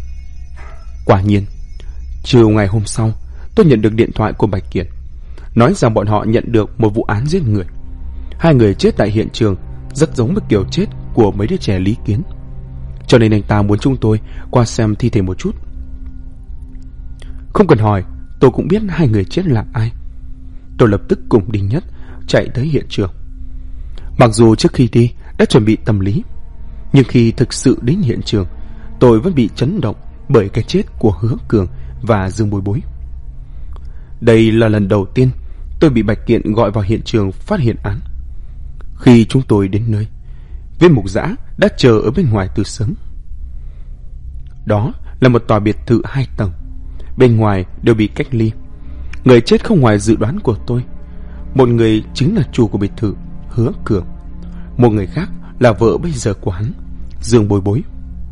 Quả nhiên, chiều ngày hôm sau, tôi nhận được điện thoại của Bạch Kiệt, nói rằng bọn họ nhận được một vụ án giết người. Hai người chết tại hiện trường, rất giống với kiểu chết của mấy đứa trẻ Lý Kiến, cho nên anh ta muốn chúng tôi qua xem thi thể một chút. Không cần hỏi, tôi cũng biết hai người chết là ai. Tôi lập tức cùng Đinh Nhất chạy tới hiện trường. Mặc dù trước khi đi đã chuẩn bị tâm lý, nhưng khi thực sự đến hiện trường, tôi vẫn bị chấn động bởi cái chết của Hứa Cường và Dương Bối Bối. Đây là lần đầu tiên tôi bị Bạch Kiện gọi vào hiện trường phát hiện án. Khi chúng tôi đến nơi, viên mục giã đã chờ ở bên ngoài từ sớm. Đó là một tòa biệt thự 2 tầng, bên ngoài đều bị cách ly. Người chết không ngoài dự đoán của tôi. Một người chính là chủ của biệt thự, Hứa Cường. Một người khác là vợ bây giờ của hắn, Dương Bối Bối.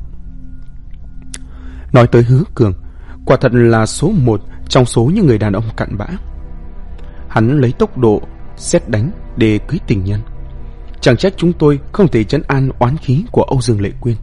Nói tới Hứa Cường, quả thật là số 1 trong số những người đàn ông cặn bã. Hắn lấy tốc độ sét đánh để cưới tình nhân. Chẳng trách chúng tôi không thể trấn an oán khí của Âu Dương Lệ Quyên.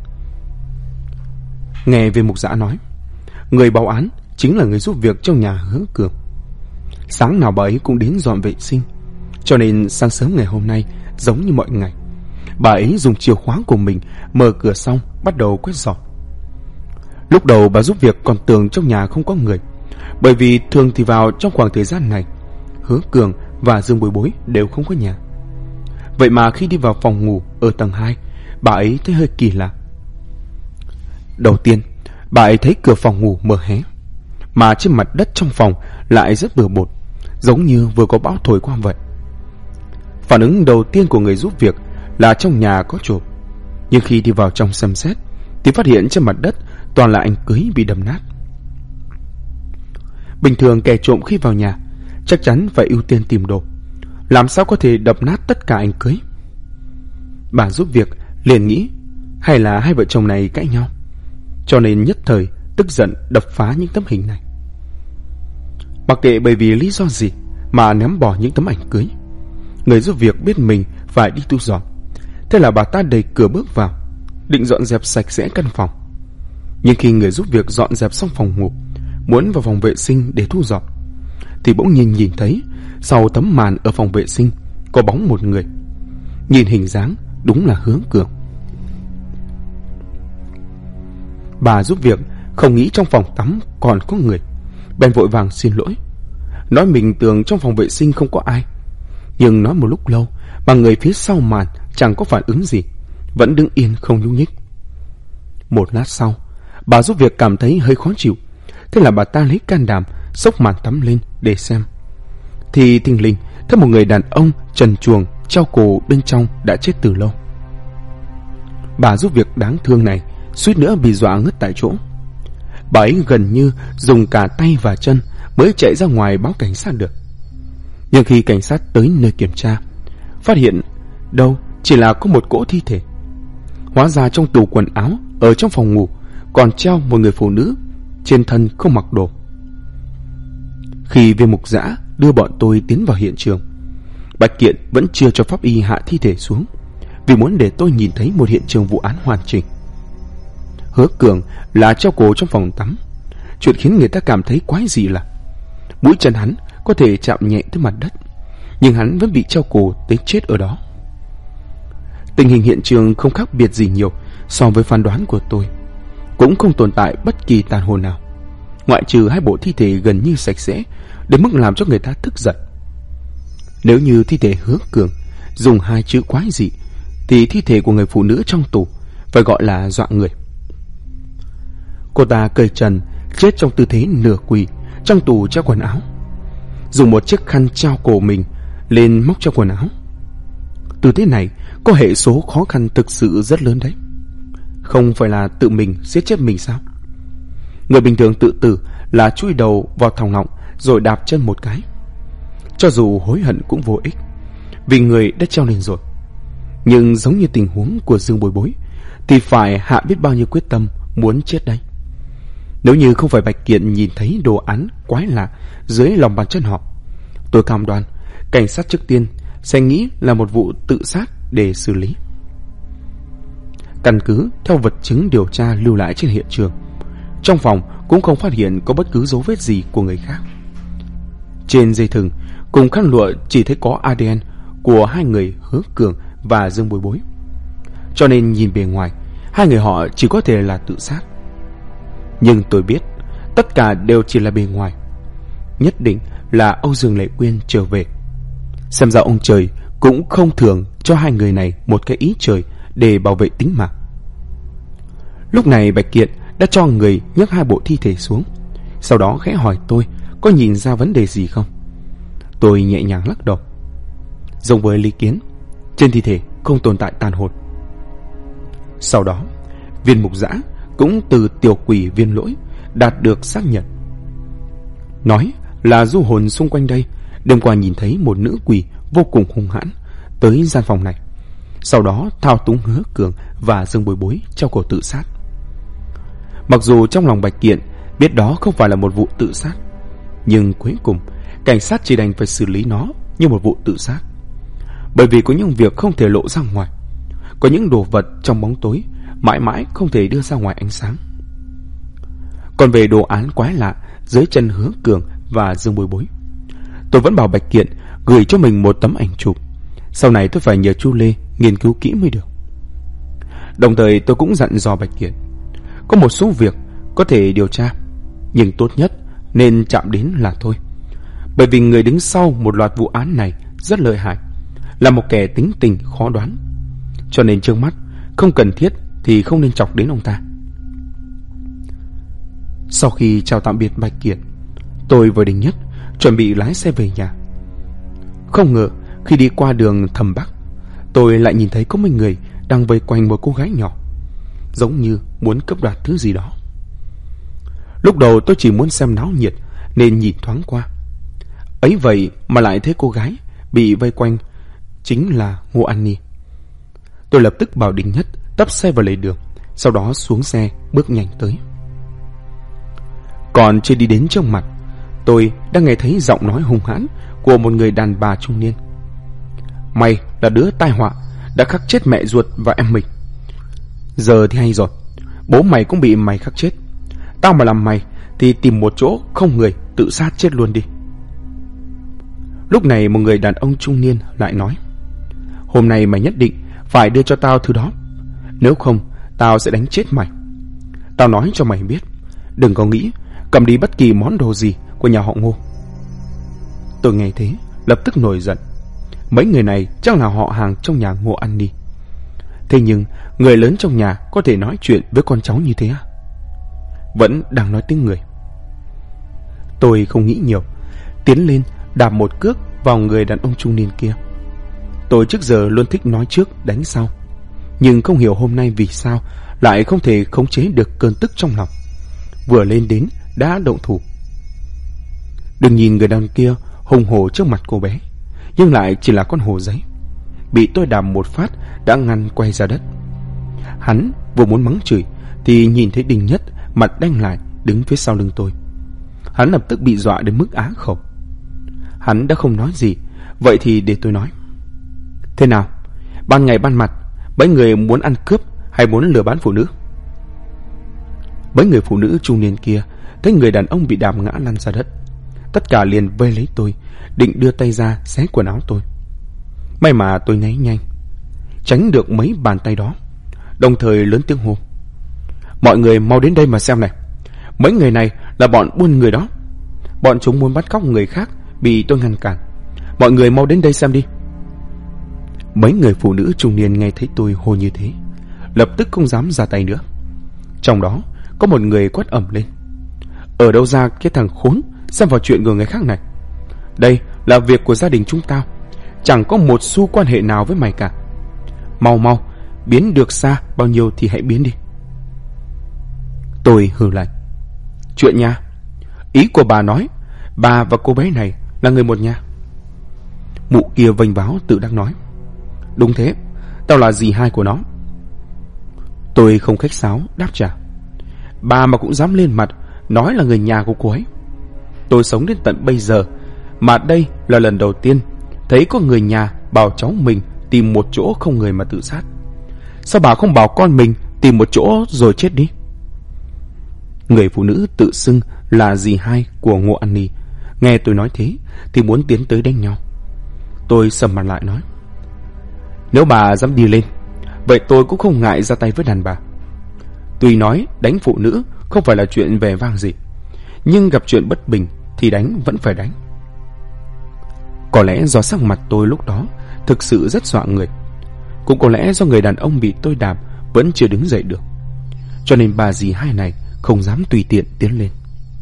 Nghe viên mục giã nói, người báo án chính là người giúp việc trong nhà Hứa Cường. Sáng nào bà ấy cũng đến dọn vệ sinh, cho nên sáng sớm ngày hôm nay giống như mọi ngày, bà ấy dùng chìa khóa của mình mở cửa xong bắt đầu quét dọn. Lúc đầu bà giúp việc còn tưởng trong nhà không có người, bởi vì thường thì vào trong khoảng thời gian này Hứa Cường và Dương Bối Bối đều không có nhà. Vậy mà khi đi vào phòng ngủ ở tầng 2, bà ấy thấy hơi kỳ lạ. Đầu tiên, bà ấy thấy cửa phòng ngủ mở hé, mà trên mặt đất trong phòng lại rất bừa bộn, giống như vừa có bão thổi qua vậy. Phản ứng đầu tiên của người giúp việc là trong nhà có trộm, nhưng khi đi vào trong xem xét thì phát hiện trên mặt đất toàn là ảnh cưới bị đập nát. Bình thường kẻ trộm khi vào nhà chắc chắn phải ưu tiên tìm đồ, làm sao có thể đập nát tất cả ảnh cưới. Bà giúp việc liền nghĩ hay là hai vợ chồng này cãi nhau, cho nên nhất thời tức giận đập phá những tấm hình này. Mặc kệ bởi vì lý do gì mà ném bỏ những tấm ảnh cưới, người giúp việc biết mình phải đi thu dọn. Thế là bà ta đẩy cửa bước vào, định dọn dẹp sạch sẽ căn phòng. Nhưng khi người giúp việc dọn dẹp xong phòng ngủ, muốn vào phòng vệ sinh để thu dọn, thì bỗng nhiên nhìn thấy sau tấm màn ở phòng vệ sinh có bóng một người. Nhìn hình dáng đúng là Hứa Cường. Bà giúp việc không nghĩ trong phòng tắm còn có người, bèn vội vàng xin lỗi, nói mình tưởng trong phòng vệ sinh không có ai. Nhưng nói một lúc lâu mà người phía sau màn chẳng có phản ứng gì, vẫn đứng yên không nhúc nhích. Một lát sau, bà giúp việc cảm thấy hơi khó chịu, thế là bà ta lấy can đảm xốc màn tắm lên để xem. Thì thình lình thấy một người đàn ông trần truồng treo cổ bên trong đã chết từ lâu. Bà giúp việc đáng thương này suýt nữa bị dọa ngất tại chỗ. Bà ấy gần như dùng cả tay và chân mới chạy ra ngoài báo cảnh sát được. Nhưng khi cảnh sát tới nơi kiểm tra, phát hiện đâu chỉ là có một cỗ thi thể. Hóa ra trong tủ quần áo ở trong phòng ngủ còn treo một người phụ nữ, trên thân không mặc đồ. Khi viên mục giã đưa bọn tôi tiến vào hiện trường, Bạch Kiện vẫn chưa cho pháp y hạ thi thể xuống, vì muốn để tôi nhìn thấy một hiện trường vụ án hoàn chỉnh. Hứa Cường là treo cổ trong phòng tắm. Chuyện khiến người ta cảm thấy quái dị là mũi chân hắn có thể chạm nhẹ tới mặt đất, nhưng hắn vẫn bị treo cổ tới chết ở đó. Tình hình hiện trường không khác biệt gì nhiều so với phán đoán của tôi, cũng không tồn tại bất kỳ tàn hồn nào, ngoại trừ hai bộ thi thể gần như sạch sẽ đến mức làm cho người ta tức giận. Nếu như thi thể Hứa Cường dùng hai chữ quái dị, thì thi thể của người phụ nữ trong tù phải gọi là dọa người. Cô ta cởi trần, chết trong tư thế nửa quỳ trong tù treo quần áo, dùng một chiếc khăn treo cổ mình lên móc trong quần áo. Tư thế này có hệ số khó khăn thực sự rất lớn đấy. Không phải là tự mình giết chết mình sao? Người bình thường tự tử là chui đầu vào thòng lọng rồi đạp chân một cái. Cho dù hối hận cũng vô ích, vì người đã treo lên rồi. Nhưng giống như tình huống của Dương Bối Bối thì phải hạ biết bao nhiêu quyết tâm muốn chết đây. Nếu như không phải Bạch Kiện nhìn thấy đồ án quái lạ dưới lòng bàn chân họ, tôi cam đoan cảnh sát trước tiên sẽ nghĩ là một vụ tự sát để xử lý. Căn cứ theo vật chứng điều tra lưu lại trên hiện trường, trong phòng cũng không phát hiện có bất cứ dấu vết gì của người khác. Trên dây thừng cùng khăn lụa chỉ thấy có ADN của hai người Hứa Cường và Dương Bối Bối, cho nên nhìn bề ngoài hai người họ chỉ có thể là tự sát. Nhưng tôi biết tất cả đều chỉ là bề ngoài. Nhất định là Âu Dương Lệ Quyên trở về. Xem ra ông trời cũng không thường cho hai người này một cái ý trời để bảo vệ tính mạng. Lúc này Bạch Kiện đã cho người nhấc hai bộ thi thể xuống, sau đó khẽ hỏi tôi có nhìn ra vấn đề gì không. Tôi nhẹ nhàng lắc đầu. Giống với lý kiến, trên thi thể không tồn tại tàn hồn. Sau đó, viên mục dã cũng từ tiểu quỷ viên lỗi đạt được xác nhận, nói là du hồn xung quanh đây đêm qua nhìn thấy một nữ quỷ vô cùng hung hãn tới gian phòng này, sau đó thao túng Hứa Cường và Dương Bối Bối treo cổ tự sát. Mặc dù trong lòng Bạch Kiện biết đó không phải là một vụ tự sát, nhưng cuối cùng cảnh sát chỉ đành phải xử lý nó như một vụ tự sát. Bởi vì có những việc không thể lộ ra ngoài, có những đồ vật trong bóng tối mãi mãi không thể đưa ra ngoài ánh sáng. Còn về đồ án quái lạ dưới chân Hứa Cường và Dương Bối Bối, tôi vẫn bảo Bạch Kiện gửi cho mình một tấm ảnh chụp. Sau này tôi phải nhờ Chu Lê nghiên cứu kỹ mới được. Đồng thời tôi cũng dặn dò Bạch Kiện, có một số việc có thể điều tra, nhưng tốt nhất nên chạm đến là thôi. Bởi vì người đứng sau một loạt vụ án này rất lợi hại, là một kẻ tính tình khó đoán. Cho nên trước mắt không cần thiết thì không nên chọc đến ông ta. Sau khi chào tạm biệt Bạch Kiện, tôi với Đình Nhất chuẩn bị lái xe về nhà. Không ngờ khi đi qua đường Thầm Bắc, tôi lại nhìn thấy có một người đang vây quanh một cô gái nhỏ, giống như muốn cướp đoạt thứ gì đó. Lúc đầu tôi chỉ muốn xem náo nhiệt nên nhìn thoáng qua. Ấy vậy mà lại thấy cô gái bị vây quanh chính là Ngô An Ni. Tôi lập tức bảo Đình Nhất tấp xe vào lề đường, sau đó xuống xe bước nhanh tới. Còn chưa đi đến trước mặt, tôi đã nghe thấy giọng nói hung hãn của một người đàn bà trung niên. Mày là đứa tai họa, đã khắc chết mẹ ruột và em mình. Giờ thì hay rồi, bố mày cũng bị mày khắc chết. Tao mà làm mày thì tìm một chỗ không người tự sát chết luôn đi. Lúc này một người đàn ông trung niên lại nói, hôm nay mày nhất định phải đưa cho tao thứ đó, nếu không tao sẽ đánh chết mày. Tao nói cho mày biết, đừng có nghĩ cầm đi bất kỳ món đồ gì của nhà họ Ngô. Tôi nghe thế lập tức nổi giận. Mấy người này chắc là họ hàng trong nhà Ngô An Ni. Thế nhưng người lớn trong nhà có thể nói chuyện với con cháu như thế à? Vẫn đang nói tiếng người. Tôi không nghĩ nhiều, tiến lên đạp một cước vào người đàn ông trung niên kia. Tôi trước giờ luôn thích nói trước đánh sau, nhưng không hiểu hôm nay vì sao lại không thể khống chế được cơn tức trong lòng. Vừa lên đến đã động thủ. Đừng nhìn người đàn kia hùng hổ trước mặt cô bé, nhưng lại chỉ là con hổ giấy, bị tôi đạp một phát đã ngăn quay ra đất. Hắn vừa muốn mắng chửi thì nhìn thấy Đình Nhất mặt đanh lại đứng phía sau lưng tôi. Hắn lập tức bị dọa đến mức á khẩu. Hắn đã không nói gì, vậy thì để tôi nói. Thế nào, ban ngày ban mặt mấy người muốn ăn cướp hay muốn lừa bán phụ nữ? Mấy người phụ nữ trung niên kia thấy người đàn ông bị đạp ngã lăn ra đất, tất cả liền vây lấy tôi, định đưa tay ra xé quần áo tôi. May mà tôi nháy nhanh, tránh được mấy bàn tay đó, đồng thời lớn tiếng hô, mọi người mau đến đây mà xem này, mấy người này là bọn buôn người đó. Bọn chúng muốn bắt cóc người khác, bị tôi ngăn cản. Mọi người mau đến đây xem đi. Mấy người phụ nữ trung niên nghe thấy tôi hô như thế, lập tức không dám ra tay nữa. Trong đó có một người quát ầm lên, ở đâu ra cái thằng khốn xen vào chuyện của người khác này? Đây là việc của gia đình chúng tao, chẳng có một xu quan hệ nào với mày cả. Mau mau, biến được xa bao nhiêu thì hãy biến đi. Tôi hừ lạnh, chuyện nhà, ý của bà nói bà và cô bé này là người một nhà. Mụ kia vênh váo tự đắc nói, đúng thế, tao là dì hai của nó. Tôi không khách sáo đáp trả, bà mà cũng dám lên mặt nói là người nhà của cô ấy. Tôi sống đến tận bây giờ mà đây là lần đầu tiên thấy có người nhà bảo cháu mình tìm một chỗ không người mà tự sát. Sao bà không bảo con mình tìm một chỗ rồi chết đi? Người phụ nữ tự xưng là dì hai của Ngô An Ni nghe tôi nói thế thì muốn tiến tới đánh nhau. Tôi sầm mặt lại nói, nếu bà dám đi lên, vậy tôi cũng không ngại ra tay với đàn bà. Tuy nói đánh phụ nữ không phải là chuyện vẻ vang gì, nhưng gặp chuyện bất bình thì đánh vẫn phải đánh. Có lẽ do sắc mặt tôi lúc đó thực sự rất dọa người. Cũng có lẽ do người đàn ông bị tôi đạp vẫn chưa đứng dậy được, cho nên bà dì hai này không dám tùy tiện tiến lên.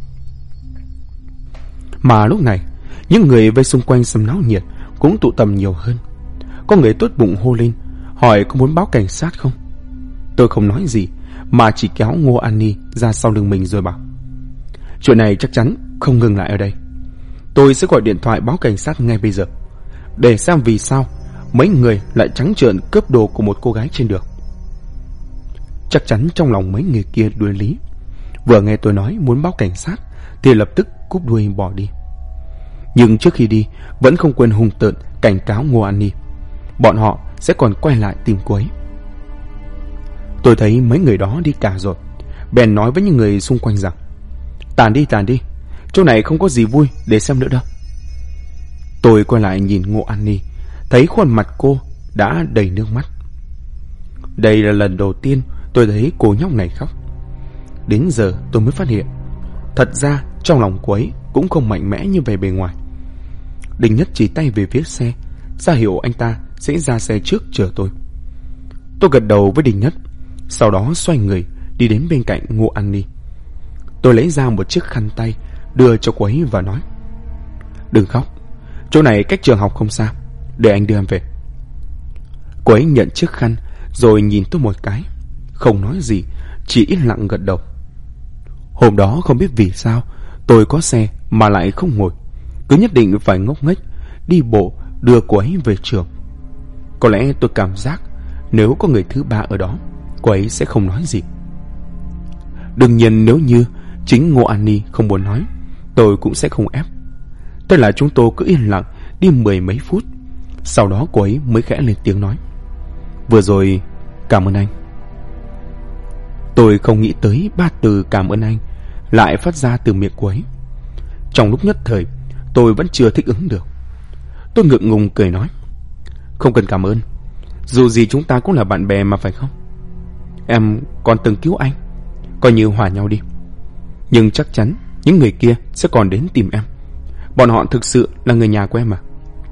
Mà lúc này, những người vây xung quanh xem náo nhiệt cũng tụ tập nhiều hơn. Có người tốt bụng hô lên, hỏi có muốn báo cảnh sát không. Tôi không nói gì, mà chỉ kéo Ngô An Ni ra sau lưng mình rồi bảo: chuyện này chắc chắn không ngừng lại ở đây. Tôi sẽ gọi điện thoại báo cảnh sát ngay bây giờ, để xem vì sao mấy người lại trắng trợn cướp đồ của một cô gái trên đường. Chắc chắn trong lòng mấy người kia đuối lý, vừa nghe tôi nói muốn báo cảnh sát thì lập tức cúp đuôi bỏ đi. Nhưng trước khi đi vẫn không quên hung tợn cảnh cáo Ngô An Ni bọn họ sẽ còn quay lại tìm cô ấy. Tôi thấy mấy người đó đi cả rồi, bèn nói với những người xung quanh rằng: tàn đi, chỗ này không có gì vui để xem nữa đâu. Tôi quay lại nhìn Ngô An Ni, thấy khuôn mặt cô đã đầy nước mắt. Đây là lần đầu tiên tôi thấy cô nhóc này khóc. Đến giờ tôi mới phát hiện, thật ra trong lòng cô ấy cũng không mạnh mẽ như về bề ngoài. Đình Nhất chỉ tay về phía xe, ra hiệu anh ta sẽ ra xe trước chờ tôi. Tôi gật đầu với Đình Nhất, sau đó xoay người đi đến bên cạnh Ngô An Ni. Tôi lấy ra một chiếc khăn tay đưa cho cô ấy và nói: đừng khóc, chỗ này cách trường học không xa, để anh đưa em về. Cô ấy nhận chiếc khăn rồi nhìn tôi một cái, không nói gì, chỉ yên lặng gật đầu. Hôm đó không biết vì sao tôi có xe mà lại không ngồi, cứ nhất định phải ngốc nghếch đi bộ đưa cô ấy về trường. Có lẽ tôi cảm giác nếu có người thứ ba ở đó, cô ấy sẽ không nói gì. Đương nhiên nếu như chính Ngô An Ni không muốn nói, tôi cũng sẽ không ép. Thế là chúng tôi cứ yên lặng đi 10 mấy phút. Sau đó cô ấy mới khẽ lên tiếng nói: vừa rồi cảm ơn anh. Tôi không nghĩ tới 3 từ cảm ơn anh lại phát ra từ miệng cô ấy. Trong lúc nhất thời tôi vẫn chưa thích ứng được. Tôi ngượng ngùng cười nói: không cần cảm ơn, dù gì chúng ta cũng là bạn bè mà phải không? Em còn từng cứu anh, coi như hòa nhau đi. Nhưng chắc chắn những người kia sẽ còn đến tìm em. Bọn họ thực sự là người nhà của em mà.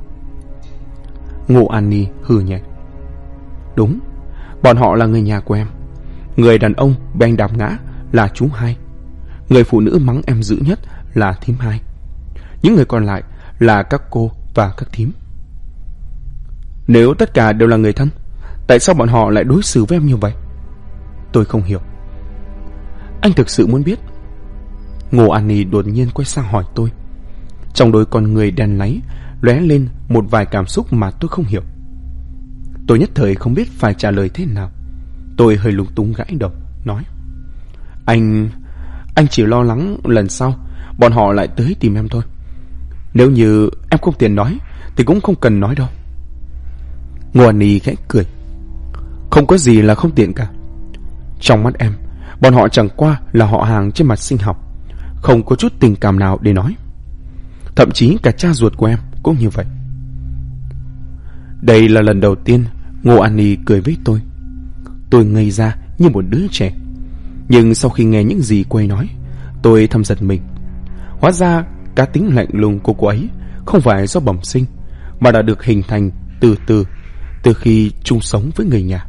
Ngô An Ni hừ nhẹ: đúng, bọn họ là người nhà của em. Người đàn ông bị anh đạp ngã là chú Hai, người phụ nữ mắng em dữ nhất là thím Hai, những người còn lại là các cô và các thím. Nếu tất cả đều là người thân, tại sao bọn họ lại đối xử với em như vậy? Tôi không hiểu. Anh thực sự muốn biết? Ngô An Ni đột nhiên quay sang hỏi tôi. Trong đôi con người đen láy lóe lên một vài cảm xúc mà tôi không hiểu. Tôi nhất thời không biết phải trả lời thế nào. Tôi hơi lúng túng gãi đầu, nói: Anh chỉ lo lắng lần sau bọn họ lại tới tìm em thôi. Nếu như em không tiện nói thì cũng không cần nói đâu. Ngô An Ni khẽ cười: không có gì là không tiện cả. Trong mắt em, bọn họ chẳng qua là họ hàng trên mặt sinh học, không có chút tình cảm nào để nói. Thậm chí cả cha ruột của em cũng như vậy. Đây là lần đầu tiên Ngô An Ni cười với tôi. Tôi ngây ra như một đứa trẻ. Nhưng sau khi nghe những gì cô ấy nói, tôi thầm giật mình. Hóa ra cá tính lạnh lùng của cô ấy không phải do bẩm sinh, mà đã được hình thành từ khi chung sống với người nhà.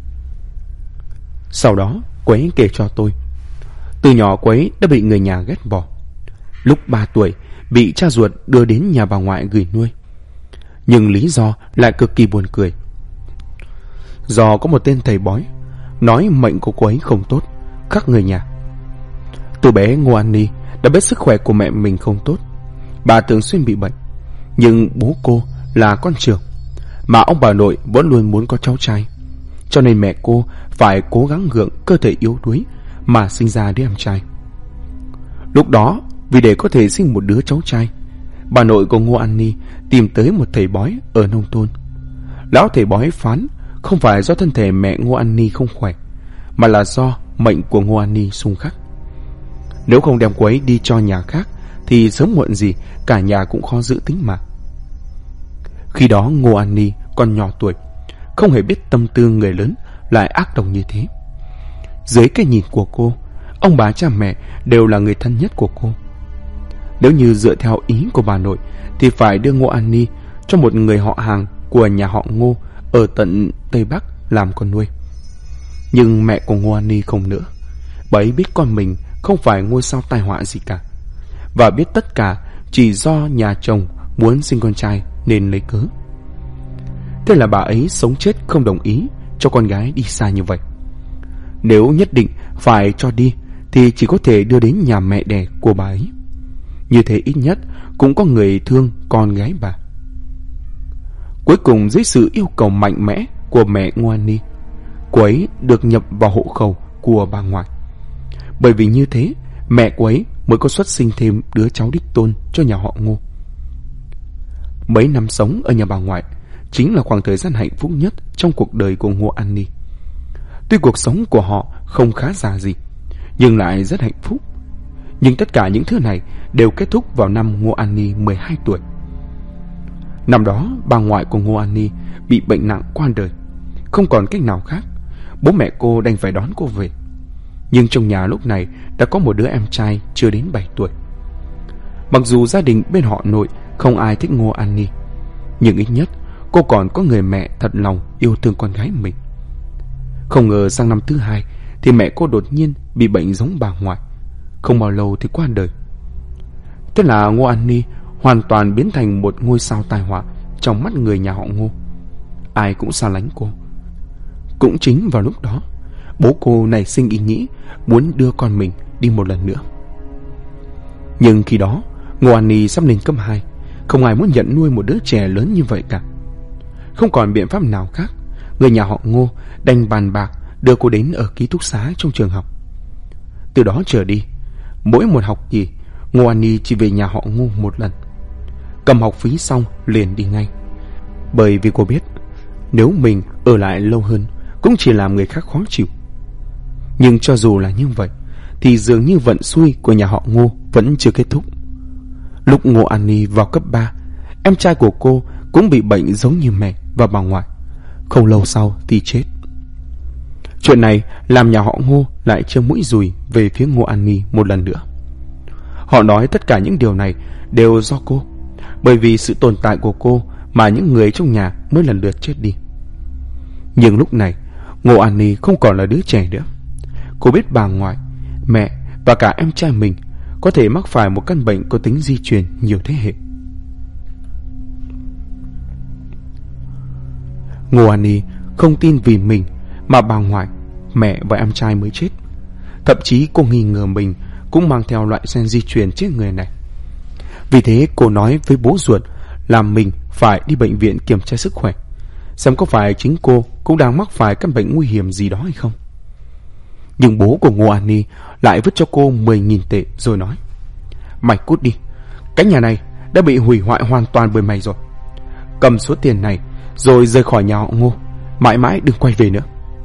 Sau đó cô ấy kể cho tôi, từ nhỏ cô ấy đã bị người nhà ghét bỏ. Lúc 3 tuổi bị cha ruột đưa đến nhà bà ngoại gửi nuôi. Nhưng lý do lại cực kỳ buồn cười. Do có một tên thầy bói nói mệnh của cô ấy không tốt, khác người nhà. Từ bé Ngô An Ni đã biết sức khỏe của mẹ mình không tốt. Bà thường xuyên bị bệnh. Nhưng bố cô là con trưởng, mà ông bà nội vẫn luôn muốn có cháu trai, cho nên mẹ cô phải cố gắng gượng cơ thể yếu đuối mà sinh ra đứa em trai. Lúc đó vì để có thể sinh một đứa cháu trai, bà nội của Ngô An Ni tìm tới một thầy bói ở nông thôn. Lão thầy bói phán không phải do thân thể mẹ Ngô An Ni không khỏe, mà là do mệnh của Ngô An Ni xung khắc. Nếu không đem cô ấy đi cho nhà khác thì sớm muộn gì cả nhà cũng khó giữ tính mạng. Khi đó Ngô An Ni còn nhỏ tuổi, không hề biết tâm tư người lớn lại ác độc như thế. Dưới cái nhìn của cô, ông bà cha mẹ đều là người thân nhất của cô. Nếu như dựa theo ý của bà nội thì phải đưa Ngô An Ni cho một người họ hàng của nhà họ Ngô ở tận Tây Bắc làm con nuôi. Nhưng mẹ của Ngô An Ni không nữa. Bà ấy biết con mình không phải ngôi sao tai họa gì cả, và biết tất cả chỉ do nhà chồng muốn sinh con trai nên lấy cớ. Thế là bà ấy sống chết không đồng ý cho con gái đi xa như vậy. Nếu nhất định phải cho đi thì chỉ có thể đưa đến nhà mẹ đẻ của bà ấy. Như thế ít nhất cũng có người thương con gái bà. Cuối cùng, dưới sự yêu cầu mạnh mẽ của mẹ Ngô An Ni, cô ấy được nhập vào hộ khẩu của bà ngoại. Bởi vì như thế, mẹ cô ấy mới có xuất sinh thêm đứa cháu đích tôn cho nhà họ Ngô. Mấy năm sống ở nhà bà ngoại chính là khoảng thời gian hạnh phúc nhất trong cuộc đời của Ngô An Ni. Tuy cuộc sống của họ không khá giả gì, nhưng lại rất hạnh phúc. Nhưng tất cả những thứ này đều kết thúc vào năm Ngô An Ni 12 tuổi. Năm đó, bà ngoại của Ngô An Ni bị bệnh nặng qua đời. Không còn cách nào khác, bố mẹ cô đành phải đón cô về. Nhưng trong nhà lúc này đã có một đứa em trai chưa đến 7 tuổi. Mặc dù gia đình bên họ nội không ai thích Ngô An Ni, nhưng ít nhất cô còn có người mẹ thật lòng yêu thương con gái mình. Không ngờ sang năm thứ 2 thì mẹ cô đột nhiên bị bệnh giống bà ngoại. Không bao lâu thì qua đời. Thế là Ngô An Ni hoàn toàn biến thành một ngôi sao tai họa trong mắt người nhà họ Ngô. Ai cũng xa lánh cô. Cũng chính vào lúc đó, bố cô nảy sinh ý nghĩ muốn đưa con mình đi một lần nữa. Nhưng khi đó Ngô An Ni sắp lên cấp 2, không ai muốn nhận nuôi một đứa trẻ lớn như vậy cả. Không còn biện pháp nào khác, người nhà họ Ngô đành bàn bạc đưa cô đến ở ký túc xá trong trường học. Từ đó trở đi, mỗi một học kỳ Ngô An Ni chỉ về nhà họ Ngô một lần. Cầm học phí xong liền đi ngay. Bởi vì cô biết nếu mình ở lại lâu hơn cũng chỉ làm người khác khó chịu. Nhưng cho dù là như vậy thì dường như vận xui của nhà họ Ngô vẫn chưa kết thúc. Lúc Ngô An Ni vào cấp 3, em trai của cô cũng bị bệnh giống như mẹ và bà ngoại. Không lâu sau thì chết. Chuyện này làm nhà họ Ngô lại trơ mũi dùi về phía Ngô An Ni một lần nữa. Họ nói tất cả những điều này đều do cô. Bởi vì sự tồn tại của cô mà những người trong nhà mới lần lượt chết đi. Nhưng lúc này Ngô An Ni không còn là đứa trẻ nữa. Cô biết bà ngoại, mẹ và cả em trai mình có thể mắc phải một căn bệnh có tính di truyền nhiều thế hệ. Ngô An Ni không tin vì mình mà bà ngoại, mẹ và em trai mới chết. Thậm chí cô nghi ngờ mình cũng mang theo loại gen di truyền chết người này. Vì thế cô nói với bố ruột là mình phải đi bệnh viện kiểm tra sức khỏe, xem có phải chính cô cũng đang mắc phải căn bệnh nguy hiểm gì đó hay không. Nhưng bố của Ngô An Ni lại vứt cho cô 10.000 tệ rồi nói: "Mày cút đi, cái nhà này đã bị hủy hoại hoàn toàn bởi mày rồi. Cầm số tiền này rồi rời khỏi nhà họ Ngô, mãi mãi đừng quay về nữa."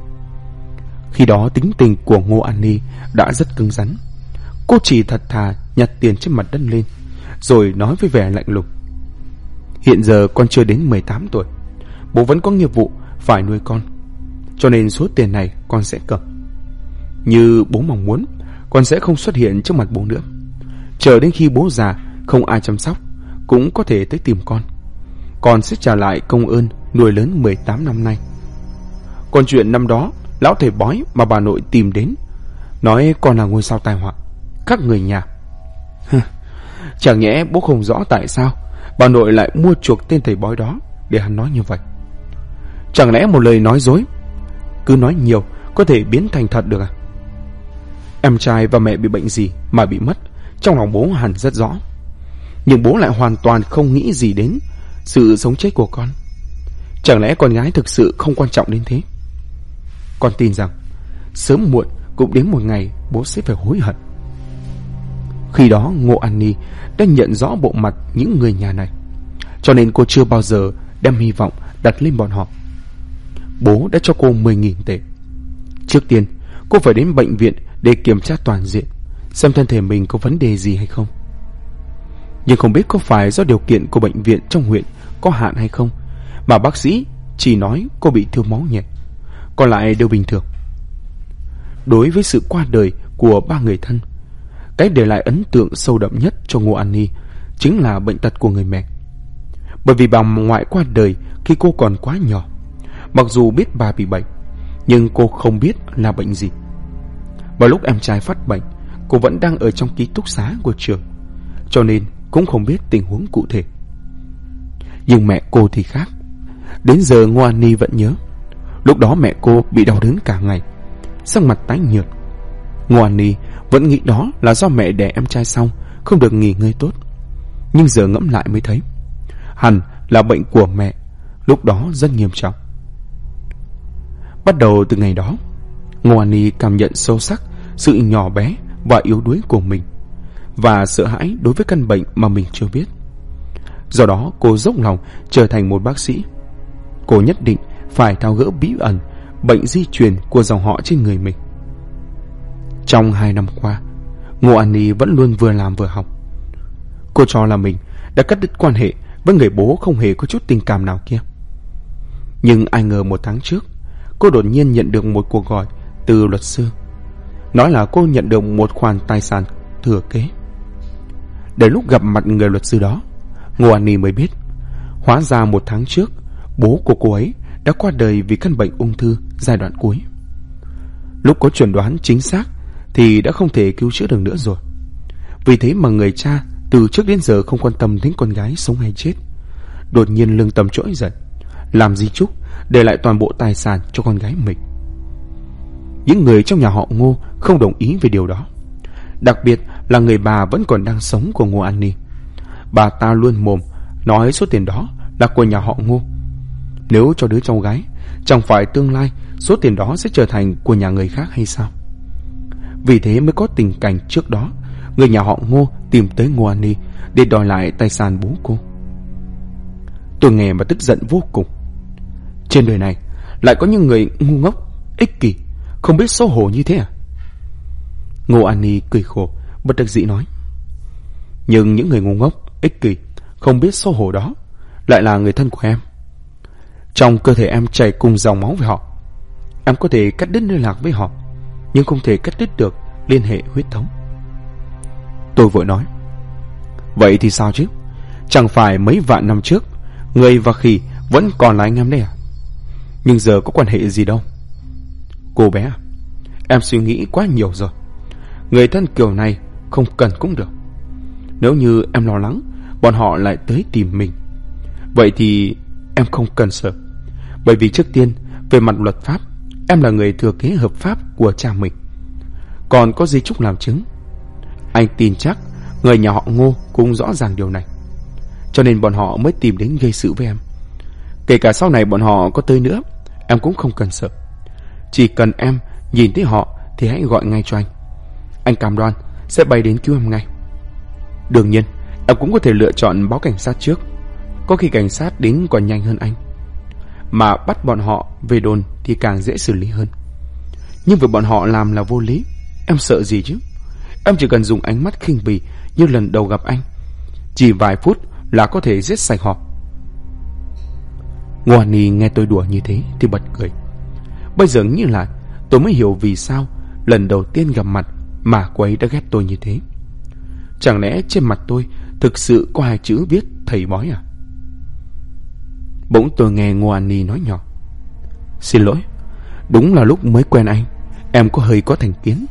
Khi đó tính tình của Ngô An Ni đã rất cứng rắn. Cô chỉ thật thà nhặt tiền trên mặt đất lên, rồi nói với vẻ lạnh lùng: "Hiện giờ con chưa đến 18 tuổi, bố vẫn có nghĩa vụ phải nuôi con, cho nên số tiền này con sẽ cầm. Như bố mong muốn, con sẽ không xuất hiện trước mặt bố nữa. Chờ đến khi bố già không ai chăm sóc cũng có thể tới tìm con sẽ trả lại công ơn nuôi lớn 18 năm nay. Còn chuyện năm đó lão thầy bói mà bà nội tìm đến, nói con là ngôi sao tai họa, các người nhà. Chẳng nhẽ bố không rõ tại sao bà nội lại mua chuộc tên thầy bói đó để hắn nói như vậy? Chẳng lẽ một lời nói dối cứ nói nhiều có thể biến thành thật được à? Em trai và mẹ bị bệnh gì mà bị mất, trong lòng bố hẳn rất rõ. Nhưng bố lại hoàn toàn không nghĩ gì đến sự sống chết của con. Chẳng lẽ con gái thực sự không quan trọng đến thế? Con tin rằng sớm muộn cũng đến một ngày bố sẽ phải hối hận." Khi đó Ngô An Ni đã nhận rõ bộ mặt những người nhà này, cho nên cô chưa bao giờ đem hy vọng đặt lên bọn họ. Bố đã cho cô 10.000 tệ. Trước tiên cô phải đến bệnh viện để kiểm tra toàn diện, xem thân thể mình có vấn đề gì hay không. Nhưng không biết có phải do điều kiện của bệnh viện trong huyện có hạn hay không mà bác sĩ chỉ nói cô bị thiếu máu nhẹ, còn lại đều bình thường. Đối với sự qua đời của ba người thân, cái để lại ấn tượng sâu đậm nhất cho Ngô An Ni chính là bệnh tật của người mẹ. Bởi vì bà ngoại qua đời khi cô còn quá nhỏ. Mặc dù biết bà bị bệnh, nhưng cô không biết là bệnh gì. Vào lúc em trai phát bệnh, cô vẫn đang ở trong ký túc xá của trường, cho nên cũng không biết tình huống cụ thể. Nhưng mẹ cô thì khác. Đến giờ Ngô An Ni vẫn nhớ. Lúc đó mẹ cô bị đau đớn cả ngày, sắc mặt tái nhợt. Ngô An Ni vẫn nghĩ đó là do mẹ đẻ em trai xong không được nghỉ ngơi tốt. Nhưng giờ ngẫm lại mới thấy hẳn là bệnh của mẹ lúc đó rất nghiêm trọng. Bắt đầu từ ngày đó, Ngô An Ni cảm nhận sâu sắc sự nhỏ bé và yếu đuối của mình, và sợ hãi đối với căn bệnh mà mình chưa biết. Do đó cô dốc lòng trở thành một bác sĩ. Cô nhất định phải tháo gỡ bí ẩn bệnh di truyền của dòng họ trên người mình. Trong 2 năm qua, Ngô An Ni vẫn luôn vừa làm vừa học. Cô cho là mình đã cắt đứt quan hệ với người bố không hề có chút tình cảm nào kia. Nhưng ai ngờ 1 tháng trước, cô đột nhiên nhận được một cuộc gọi từ luật sư, nói là cô nhận được một khoản tài sản thừa kế. Đến lúc gặp mặt người luật sư đó, Ngô An Ni mới biết, hóa ra 1 tháng trước, bố của cô ấy đã qua đời vì căn bệnh ung thư giai đoạn cuối. Lúc có chẩn đoán chính xác thì đã không thể cứu chữa được nữa rồi. Vì thế mà người cha từ trước đến giờ không quan tâm đến con gái sống hay chết, đột nhiên lương tâm trỗi dậy, làm di chúc để lại toàn bộ tài sản cho con gái mình. Những người trong nhà họ Ngô không đồng ý về điều đó, đặc biệt là người bà vẫn còn đang sống của Ngô An Ni. Bà ta luôn mồm nói số tiền đó là của nhà họ Ngô. Nếu cho đứa cháu gái, chẳng phải tương lai số tiền đó sẽ trở thành của nhà người khác hay sao? Vì thế mới có tình cảnh trước đó người nhà họ Ngô tìm tới Ngô An Ni để đòi lại tài sản bố cô. Tôi nghe mà tức giận vô cùng. Trên đời này lại có những người ngu ngốc, ích kỷ, không biết xấu hổ như thế à? Ngô An Ni cười khổ, bất đắc dĩ nói. Nhưng những người ngu ngốc, ích kỷ, không biết xấu hổ đó lại là người thân của em. Trong cơ thể em chảy cùng dòng máu với họ. Em có thể cắt đứt liên lạc với họ, nhưng không thể cắt đứt được liên hệ huyết thống. Tôi vội nói. Vậy thì sao chứ? Chẳng phải mấy vạn năm trước người và khỉ vẫn còn là anh em đấy à? Nhưng giờ có quan hệ gì đâu. Cô bé à, em suy nghĩ quá nhiều rồi. Người thân kiểu này không cần cũng được. Nếu như em lo lắng bọn họ lại tới tìm mình, vậy thì em không cần sợ. Bởi vì trước tiên, về mặt luật pháp, em là người thừa kế hợp pháp của cha mình, còn có di chúc làm chứng. Anh tin chắc người nhà họ Ngô cũng rõ ràng điều này, cho nên bọn họ mới tìm đến gây sự với em. Kể cả sau này bọn họ có tới nữa, em cũng không cần sợ. Chỉ cần em nhìn thấy họ thì hãy gọi ngay cho anh. Anh cam đoan sẽ bay đến cứu em ngay. Đương nhiên em cũng có thể lựa chọn báo cảnh sát trước, có khi cảnh sát đến còn nhanh hơn anh. Mà bắt bọn họ về đồn thì càng dễ xử lý hơn. Nhưng việc bọn họ làm là vô lý, em sợ gì chứ? Em chỉ cần dùng ánh mắt khinh bỉ như lần đầu gặp anh, chỉ vài phút là có thể giết sạch họ. Ngô An Ni nghe tôi đùa như thế thì bật cười. Bây giờ nghĩ lại, tôi mới hiểu vì sao lần đầu tiên gặp mặt mà cô ấy đã ghét tôi như thế. Chẳng lẽ trên mặt tôi thực sự có 2 chữ viết thầy bói à? Bỗng tôi nghe Ngô An Ni nói nhỏ. Xin lỗi, đúng là lúc mới quen anh, em có hơi có thành kiến.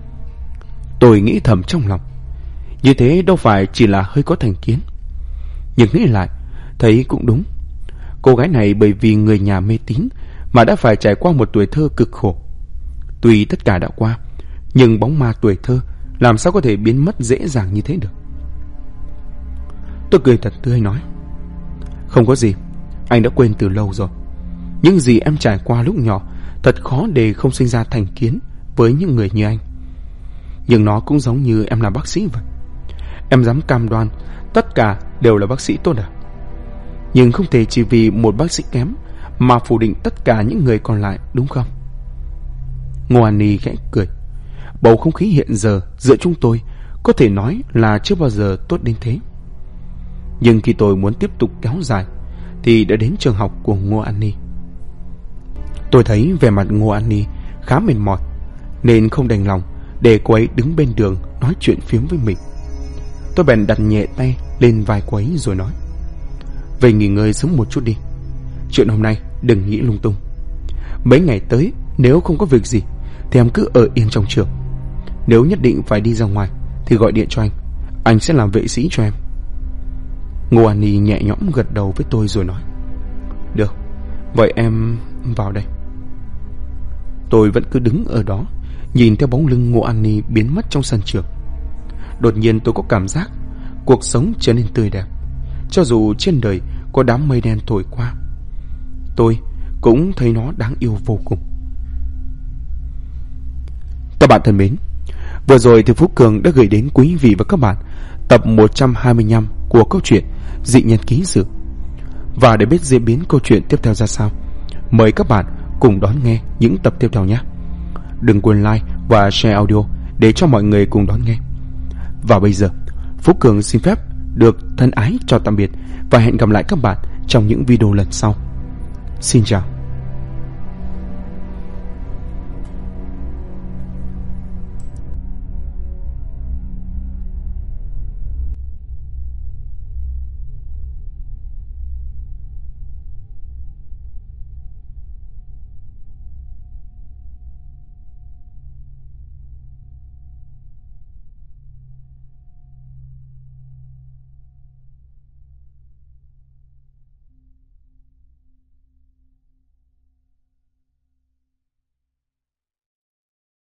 Tôi nghĩ thầm trong lòng, như thế đâu phải chỉ là hơi có thành kiến. Nhưng nghĩ lại, thấy cũng đúng. Cô gái này bởi vì người nhà mê tín mà đã phải trải qua một tuổi thơ cực khổ. Tuy tất cả đã qua, nhưng bóng ma tuổi thơ làm sao có thể biến mất dễ dàng như thế được. Tôi cười thật tươi nói. Không có gì, anh đã quên từ lâu rồi. Những gì em trải qua lúc nhỏ thật khó để không sinh ra thành kiến với những người như anh. Nhưng nó cũng giống như em là bác sĩ vậy. Em dám cam đoan tất cả đều là bác sĩ tốt à? Nhưng không thể chỉ vì một bác sĩ kém mà phủ định tất cả những người còn lại, đúng không? Ngô An Ni khẽ cười. Bầu không khí hiện giờ giữa chúng tôi có thể nói là chưa bao giờ tốt đến thế. Nhưng khi tôi muốn tiếp tục kéo dài thì đã đến trường học của Ngô An Ni. Tôi thấy vẻ mặt Ngô An Ni khá mệt mỏi, nên không đành lòng để cô ấy đứng bên đường nói chuyện phiếm với mình. Tôi bèn đặt nhẹ tay lên vai cô ấy rồi nói. về nghỉ ngơi sớm một chút đi. Chuyện hôm nay đừng nghĩ lung tung. Mấy ngày tới nếu không có việc gì thì em cứ ở yên trong trường. Nếu nhất định phải đi ra ngoài thì gọi điện cho anh sẽ làm vệ sĩ cho em. Ngô An Ni nhẹ nhõm gật đầu với tôi rồi nói: Được, vậy em vào đây. Tôi vẫn cứ đứng ở đó, nhìn theo bóng lưng Ngô An Ni biến mất trong sân trường. Đột nhiên tôi có cảm giác cuộc sống trở nên tươi đẹp. Cho dù trên đời có đám mây đen thổi qua, tôi cũng thấy nó đáng yêu vô cùng. Các bạn thân mến, vừa rồi thì Phú Cường đã gửi đến quý vị và các bạn tập 125 của câu chuyện Dị Nhân Ký Sự. Và để biết diễn biến câu chuyện tiếp theo ra sao, mời các bạn cùng đón nghe những tập tiếp theo nhé. Đừng quên like và share audio để cho mọi người cùng đón nghe. Và bây giờ, Phú Cường xin phép được thân ái chào tạm biệt và hẹn gặp lại các bạn trong những video lần sau. Xin chào.